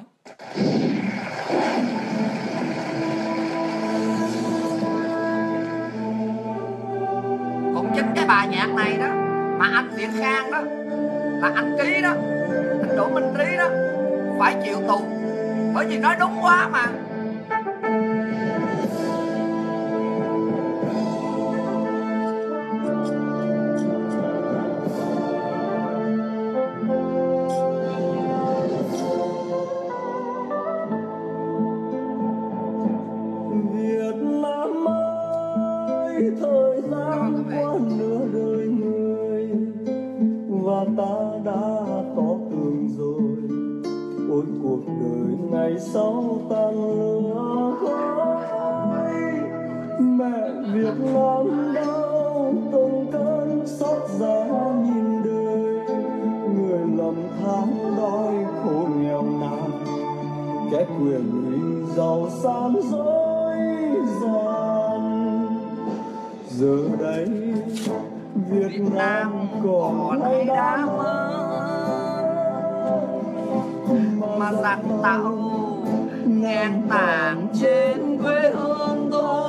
Cũng chính cái bài nhạc này đó mà anh Việt Khang đó, là anh Trí đó, anh Đỗ Minh Trí đó phải chịu tù bởi vì nói đúng quá mà. Việt Nam ơi, thời gian qua nửa đời người và ta đã tỏ tường rồi. Ôi cuộc đời ngày sau tan lửa khói, mẹ Việt Nam đau từng cơn xót xa nhìn đời. Người lầm than đói khổ nghèo nàn, kẻ quyền uy giàu sang dối gian. Giờ đây Việt Nam còn hay đã mơ mà giặc tàu ngang tàn trên quê hương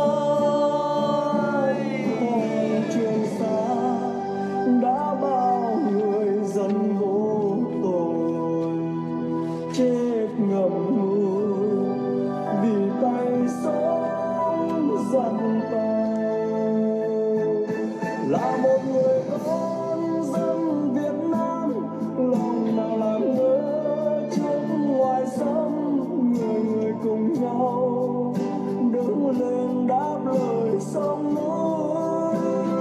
tôi. Trường Sa đã bao người dân vô tội chết ngậm ngùi vì tay sống dân tộc. Là một người con dân Việt Nam, lòng nào làm ngơ trước ngoài sông. Người người cùng nhau đứng lên đáp lời sông núi.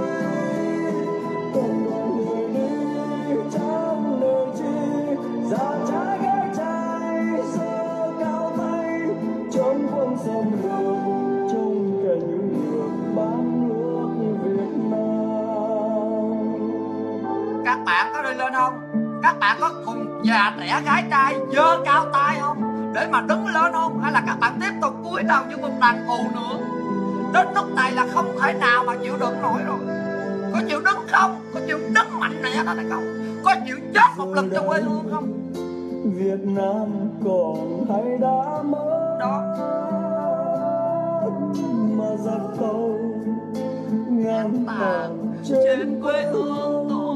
Từng người đi chẳng lời chi, già trái gái trai giơ cao tay chống quân xâm lược, chống kẻ nhu nhược bán nước Việt Nam. Các bạn có đi lên không? Các bạn có cùng già trẻ gái trai giơ cao tay không để mà đứng lên không? Hay là các bạn tiếp tục cúi đầu như một đàn cù nữa? Đến lúc này là không thể nào mà chịu đựng nổi rồi. Có chịu đứng không? Có chịu đứng mạnh mẽ đó hay không? Có chịu chết một lần cho quê hương không? Việt Nam còn hay đã mất Đó, mà giặc tàu ngàn tàn trên quê hương tôi.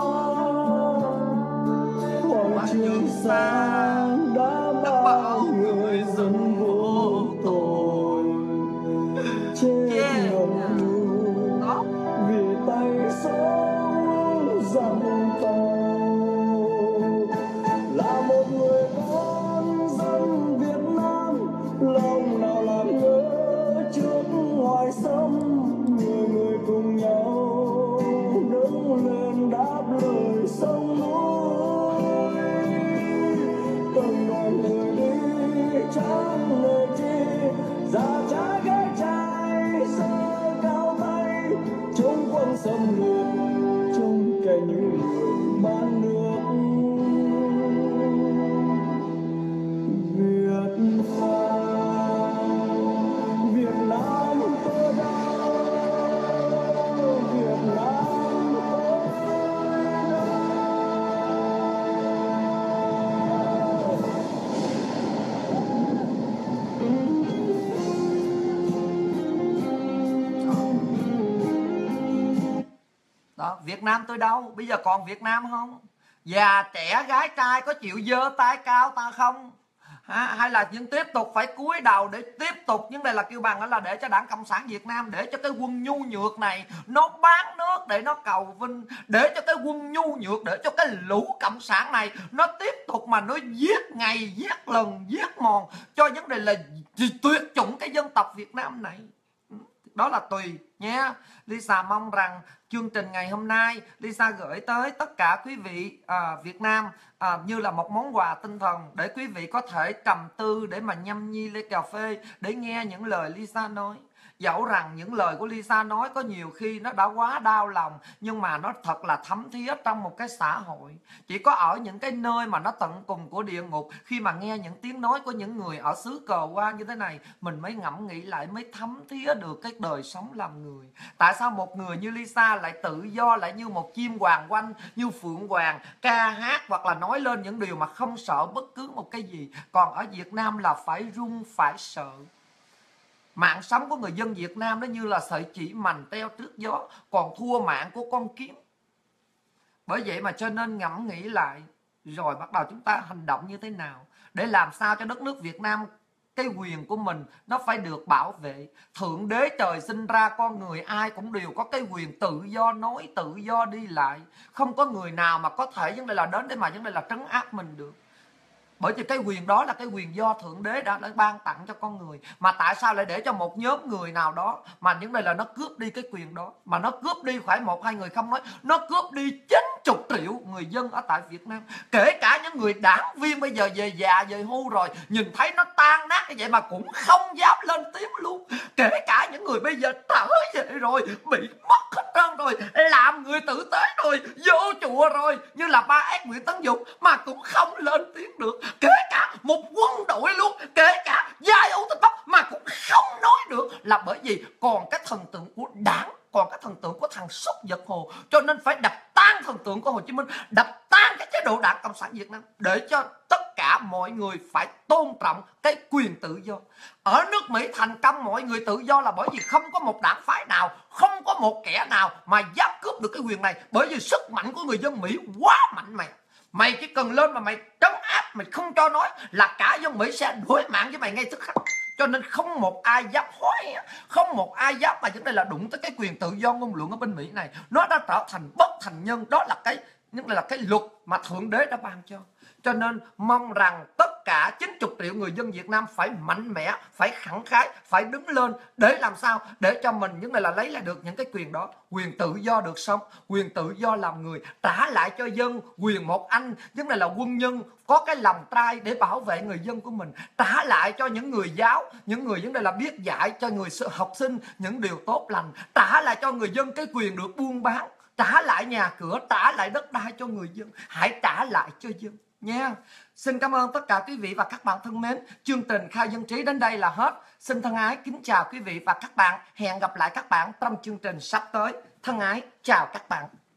Hoàng Trường Sa đã bao người dân vô tội chết ngậm ngùi Đó, vì tay sống dân tộc. Là một người con dân Việt Nam, lòng nào làm ngơ trước ngoài sông. Người người cùng nhau đứng lên đáp lời sông núi. Từng Việt Nam tôi đâu? Bây giờ còn Việt Nam không? Già trẻ gái trai có chịu giơ tay cao ta không? Hay là những tiếp tục phải cúi đầu để tiếp tục những đây là kêu bằng đó là để cho Đảng Cộng sản Việt Nam, để cho cái quân nhu nhược này nó bán nước để nó cầu vinh, để cho cái quân nhu nhược, để cho cái lũ cộng sản này nó tiếp tục mà nó giết ngày giết lần giết mòn cho vấn đề là tuyệt chủng cái dân tộc Việt Nam này. Đó là tùy nha. Lisa mong rằng chương trình ngày hôm nay Lisa gửi tới tất cả quý vị Việt Nam như là một món quà tinh thần để quý vị có thể trầm tư, để mà nhâm nhi ly cà phê, để nghe những lời Lisa nói. Dẫu rằng những lời của Lisa nói có nhiều khi nó đã quá đau lòng, nhưng mà nó thật là thấm thía trong một cái xã hội. Chỉ có ở những cái nơi mà nó tận cùng của địa ngục, khi mà nghe những tiếng nói của những người ở xứ cờ qua như thế này, mình mới ngẫm nghĩ lại, mới thấm thía được cái đời sống làm người. Tại sao một người như Lisa lại tự do, lại như một chim hoàng oanh, như phượng hoàng, ca hát hoặc là nói lên những điều mà không sợ bất cứ một cái gì. Còn ở Việt Nam là phải run, phải sợ. Mạng sống của người dân Việt Nam nó như là sợi chỉ mành teo trước gió, còn thua mạng của con kiến. Bởi vậy mà cho nên ngẫm nghĩ lại, rồi bắt đầu chúng ta hành động như thế nào để làm sao cho đất nước Việt Nam, cái quyền của mình nó phải được bảo vệ. Thượng đế trời sinh ra con người ai cũng đều có cái quyền tự do nói, tự do đi lại. Không có người nào mà có thể vấn đề là đến để mà vấn đề là trấn áp mình được. Bởi vì cái quyền đó là cái quyền do Thượng Đế đã ban tặng cho con người. Mà tại sao lại để cho một nhóm người nào đó mà những này là nó cướp đi cái quyền đó? Mà nó cướp đi phải một hai người không nói, nó cướp đi 90 triệu người dân ở tại Việt Nam. Kể cả những người đảng viên bây giờ về già về hưu rồi, nhìn thấy nó tan nát như vậy mà cũng không dám lên tiếng luôn. Kể cả những người bây giờ trở về rồi, bị mất hết trơn rồi, làm người tử tế rồi, vô chùa rồi, như là ba ác Nguyễn Tấn Dũng, mà cũng không lên tiếng được. Kể cả một quân đội luôn, kể cả giai ưu tích tóc mà cũng không nói được, là bởi vì còn cái thần tượng của đảng, còn cái thần tượng của thằng súc vật Hồ. Cho nên phải đập tan thần tượng của Hồ Chí Minh, đập tan cái chế độ Đảng Cộng sản Việt Nam, để cho tất cả mọi người phải tôn trọng cái quyền tự do. Ở nước Mỹ thành công mọi người tự do là bởi vì không có một đảng phái nào, không có một kẻ nào mà dám cướp được cái quyền này. Bởi vì sức mạnh của người dân Mỹ quá mạnh mẽ. Mày chỉ cần lên mà mày trấn áp, mày không cho nói là cả dân Mỹ sẽ đuổi mạng với mày ngay tức khắc. Cho nên không một ai dám hỏi, không một ai dám mà vấn đề là đụng tới cái quyền tự do ngôn luận ở bên Mỹ này. Nó đã trở thành bất thành nhân. Đó là cái luật mà Thượng Đế đã ban cho. Cho nên mong rằng tất cả 90 triệu người dân Việt Nam phải mạnh mẽ, phải khẳng khái, phải đứng lên để làm sao để cho mình những này là lấy lại được những cái quyền đó. Quyền tự do được sống, quyền tự do làm người, trả lại cho dân quyền một anh, những này là quân nhân có cái lòng trai để bảo vệ người dân của mình, trả lại cho những người giáo, những người những đây là biết dạy cho người học sinh những điều tốt lành, trả lại cho người dân cái quyền được buôn bán, trả lại nhà cửa, trả lại đất đai cho người dân. Hãy trả lại cho dân nha. Xin cảm ơn tất cả quý vị và các bạn thân mến. Chương trình Khai Dân Trí đến đây là hết. Xin thân ái kính chào quý vị và các bạn. Hẹn gặp lại các bạn trong chương trình sắp tới. Thân ái chào các bạn.